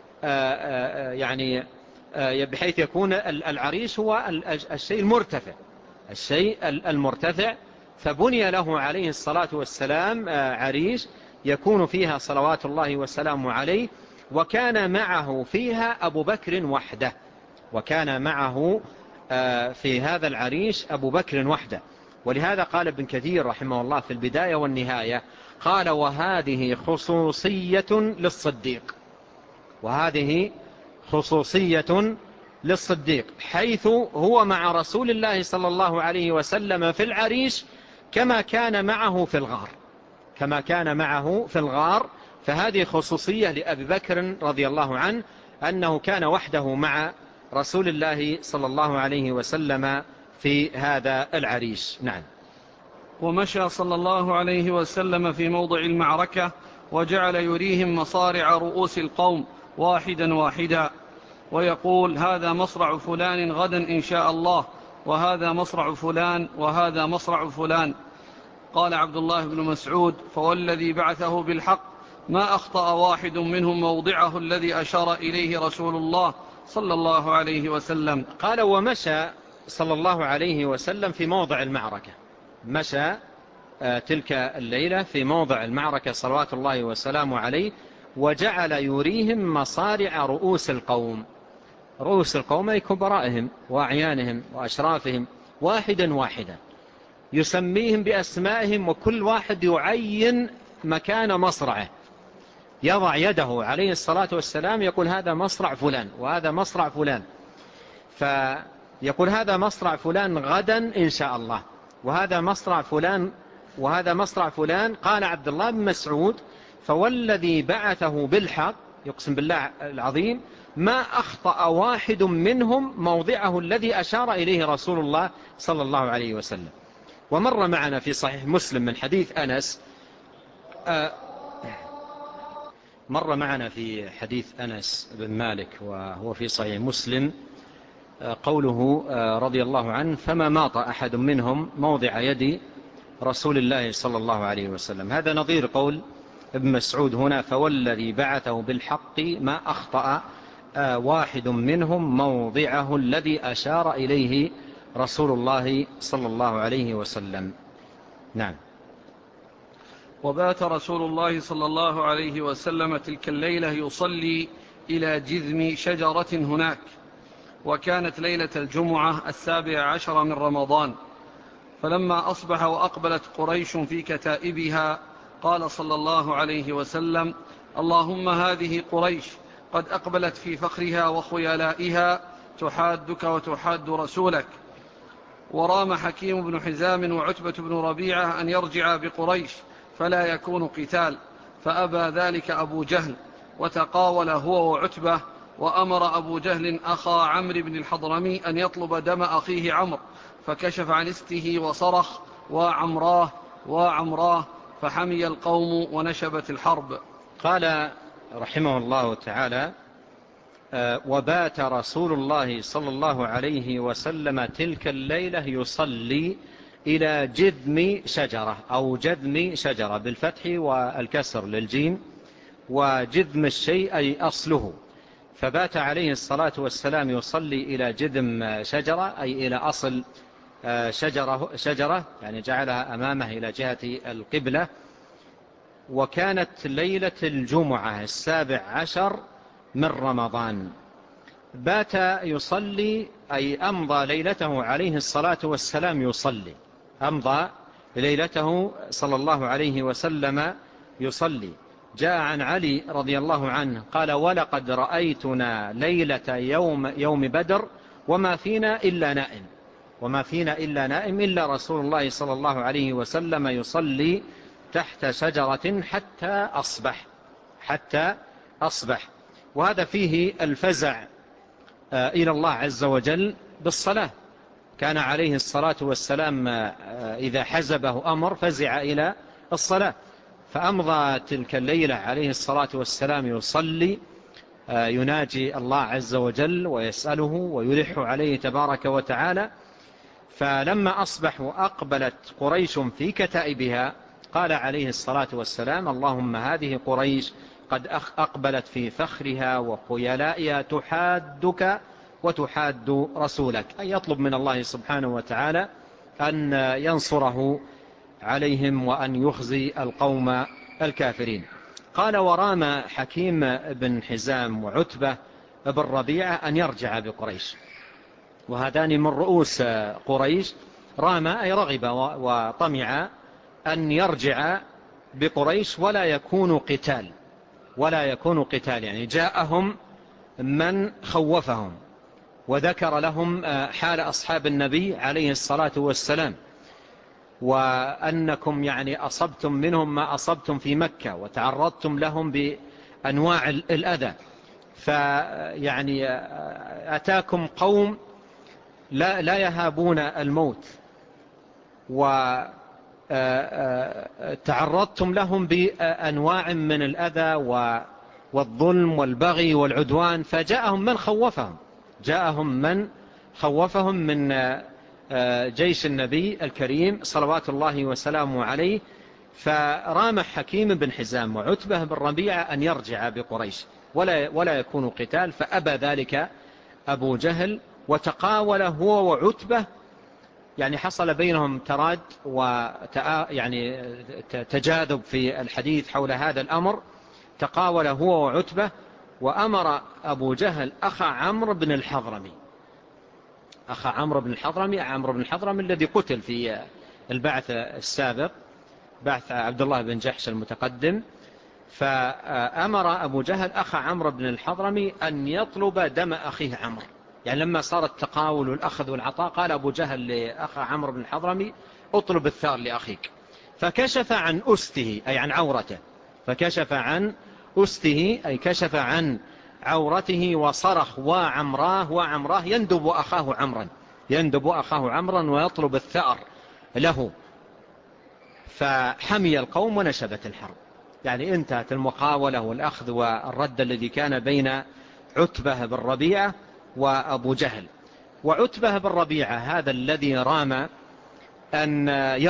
يعني بحيث يكون العريش هو الشيء المرتفع، الشيء المرتفع. فبني له عليه الصلاة والسلام عريش يكون فيها صلوات الله والسلام عليه، وكان معه فيها أبو بكر وحده. وكان معه في هذا العريش أبو بكر وحده. ولهذا قال ابن كثير رحمه الله في البداية والنهاية، قال وهذه خصوصية للصديق. وهذه خصوصية للصديق، حيث هو مع رسول الله صلى الله عليه وسلم في العريش كما كان معه في الغار، كما كان معه في الغار. فهذه خصوصية لأبي بكر رضي الله عنه، أنه كان وحده مع رسول الله صلى الله عليه وسلم في هذا العريش. نعم. ومشى صلى الله عليه وسلم في موضع المعركة وجعل يريهم مصارع رؤوس القوم واحدا واحدا، ويقول هذا مصرع فلان غدا إن شاء الله، وهذا مصرع فلان، وهذا مصرع فلان. قال عبد الله بن مسعود فوالذي بعثه بالحق ما أخطأ واحد منهم موضعه الذي أشار إليه رسول الله صلى الله عليه وسلم. قال ومشى صلى الله عليه وسلم في موضع المعركة، مشى تلك الليلة في موضع المعركة صلوات الله وسلامه عليه، وجعل يريهم مصارع رؤوس القوم. رؤوس القوم أي كبرائهم وأعيانهم وأشرافهم واحدا واحدا، يسميهم بأسمائهم، وكل واحد يعين مكان مصرعه، يضع يده عليه الصلاة والسلام يقول هذا مصرع فلان وهذا مصرع فلان، فيقول هذا مصرع فلان غدا إن شاء الله، وهذا مصرع فلان وهذا مصرع فلان. قال عبد الله بن مسعود فوالذي بعثه بالحق، يقسم بالله العظيم، ما أخطأ واحد منهم موضعه الذي أشار إليه رسول الله صلى الله عليه وسلم. ومر معنا في صحيح مسلم من حديث أنس، مر معنا في حديث أنس بن مالك وهو في صحيح مسلم قوله رضي الله عنه فما ماط أحد منهم موضع يد رسول الله صلى الله عليه وسلم. هذا نظير قول ابن مسعود هنا فوالذي بعثه بالحق ما أخطأ واحد منهم موضعه الذي أشار إليه رسول الله صلى الله عليه وسلم. نعم. وبات رسول الله صلى الله عليه وسلم تلك الليلة يصلي إلى جذم شجرة هناك، وكانت ليلة الجمعة 17 من رمضان. فلما أصبح وأقبلت قريش في كتائبها قال صلى الله عليه وسلم اللهم هذه قريش قد أقبلت في فخرها وخيلائها تحادك وتحاد رسولك. ورام حكيم بن حزام وعتبة بن ربيعة أن يرجع بقريش فلا يكون قتال، فأبى ذلك أبو جهل وتقاول هو وعتبة، وأمر أبو جهل أخا عمرو بن الحضرمي أن يطلب دم أخيه عمرو، فكشف عن استه وصرخ وعمراه وعمراه، فحمي القوم ونشبت الحرب. قال رحمه الله تعالى وبات رسول الله صلى الله عليه وسلم تلك الليلة يصلي إلى جذم شجرة أو جذم شجرة بالفتح والكسر للجيم، وجذم الشيء أي أصله. فبات عليه الصلاة والسلام يصلي إلى جذم شجرة أي إلى أصل شجرة يعني جعلها أمامه إلى جهة القبلة. وكانت ليلة الجمعة 17 من رمضان. بات يصلي أي أمضى ليلته عليه الصلاة والسلام يصلي، أمضى ليلته صلى الله عليه وسلم يصلي. جاء عن علي رضي الله عنه قال ولقد رأيتنا ليلة يوم بدر وما فينا إلا نائم، وما فينا إلا نائم إلا رسول الله صلى الله عليه وسلم يصلي تحت شجرة حتى أصبح. حتى أصبح. وهذا فيه الفزع إلى الله عز وجل بالصلاة. كان عليه الصلاة والسلام إذا حزبه أمر فزع إلى الصلاة، فأمضى تلك الليلة عليه الصلاة والسلام يصلي يناجي الله عز وجل ويسأله ويلح عليه تبارك وتعالى. فلما أصبح وأقبلت قريش في كتائبها قال عليه الصلاة والسلام: اللهم هذه قريش قد أقبلت في فخرها وخيلائها تحادك وتحاد رسولك، أي يطلب من الله سبحانه وتعالى أن ينصره عليهم وأن يخزي القوم الكافرين. قال: ورام حكيم بن حزام وعتبة بن ربيعة أن يرجع بقريش، وهذان من رؤوس قريش. رام أي رغب وطمع أن يرجع بقريش ولا يكون قتال، يعني جاءهم من خوفهم وذكر لهم حال أصحاب النبي عليه الصلاة والسلام، وأنكم يعني أصبتم منهم ما أصبتم في مكة وتعرضتم لهم بأنواع الأذى، فيعني أتاكم قوم لا يهابون الموت، وتعرضتم لهم بأنواع من الأذى والظلم والبغي والعدوان، فجاءهم من خوفهم من جيش النبي الكريم صلوات الله وسلامه عليه. فرام حكيم بن حزام وعتبة بن ربيعة أن يرجع بقريش ولا يكون قتال، فأبى ذلك أبو جهل وتقاول هو وعتبة، يعني حصل بينهم تراد يعني تجاذب في الحديث حول هذا الأمر. تقاول هو وعتبة، وأمر أبو جهل أخا عمرو بن الحضرمي الذي قتل في البعث السابق، بعث عبد الله بن جحش المتقدم. فأمر أبو جهل أخا عمرو بن الحضرمي أن يطلب دم أخيه عمرو، يعني لما صار التقاول والأخذ والعطاء قال أبو جهل لأخا عمرو بن الحضرمي: اطلب الثار لأخيك. فكشف عن أسته أي عن عورته، فكشف عن أسته أي كشف عن عورته وصرخ: وعمراه يندب أخاه عمرا ويطلب الثأر له. فحمي القوم ونشبت الحرب، يعني انتهت المقاولة والأخذ والرد الذي كان بين عتبة بن ربيعة وأبو جهل. وعتبة بن ربيعة هذا الذي رام أن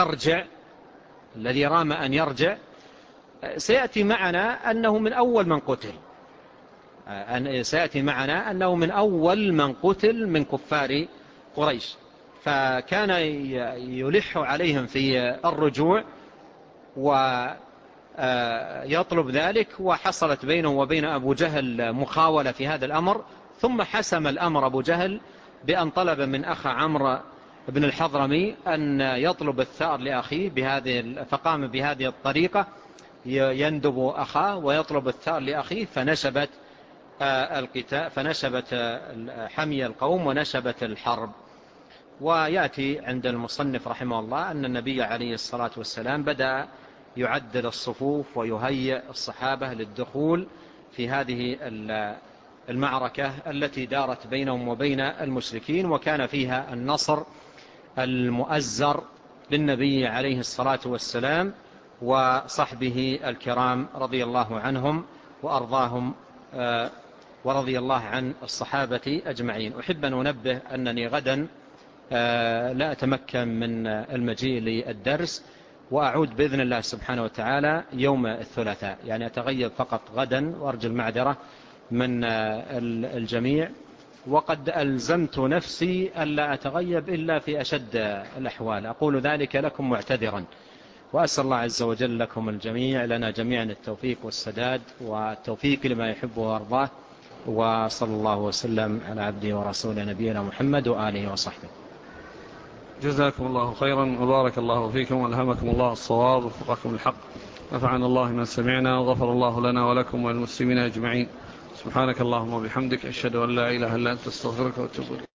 يرجع سيأتي معنا أنه من أول من قتل من كفار قريش، فكان يلح عليهم في الرجوع ويطلب ذلك، وحصلت بينه وبين أبو جهل مخاولة في هذا الأمر. ثم حسم الأمر أبو جهل بأن طلب من أخ عمرو بن الحضرمي أن يطلب الثأر لأخيه فقام بهذه الطريقة، يندب أخاه ويطلب الثأر لأخيه، فنشبت حمي القوم ونشبت الحرب. ويأتي عند المصنف رحمه الله أن النبي عليه الصلاة والسلام بدأ يعدل الصفوف ويهيئ الصحابة للدخول في هذه المعركة التي دارت بينهم وبين المشركين، وكان فيها النصر المؤزر للنبي عليه الصلاة والسلام وصحبه الكرام رضي الله عنهم وأرضاهم، ورضي الله عن الصحابة أجمعين. أحب أن أنبه أنني غدا لا أتمكن من المجيء للدرس، وأعود بإذن الله سبحانه وتعالى يوم الثلاثاء، يعني أتغيب فقط غدا، وأرجو المعذرة من الجميع. وقد ألزمت نفسي ألا أتغيب إلا في أشد الأحوال، أقول ذلك لكم معتذرا، وأسأل الله عز وجل لكم الجميع لنا جميعا التوفيق والسداد والتوفيق لما يحبه وارضاه. وصلى الله وسلم على عبده ورسوله نبينا محمد وآله وصحبه. جزاكم الله خيرا وبارك الله فيكم وألهمكم الله الصواب ووفقكم الحق، نفعنا الله ما سمعنا وغفر الله لنا ولكم وللمسلمين أجمعين. سبحانك اللهم وبحمدك، أشهد أن لا إله إلا أنت، استغفرك واتوب إليك.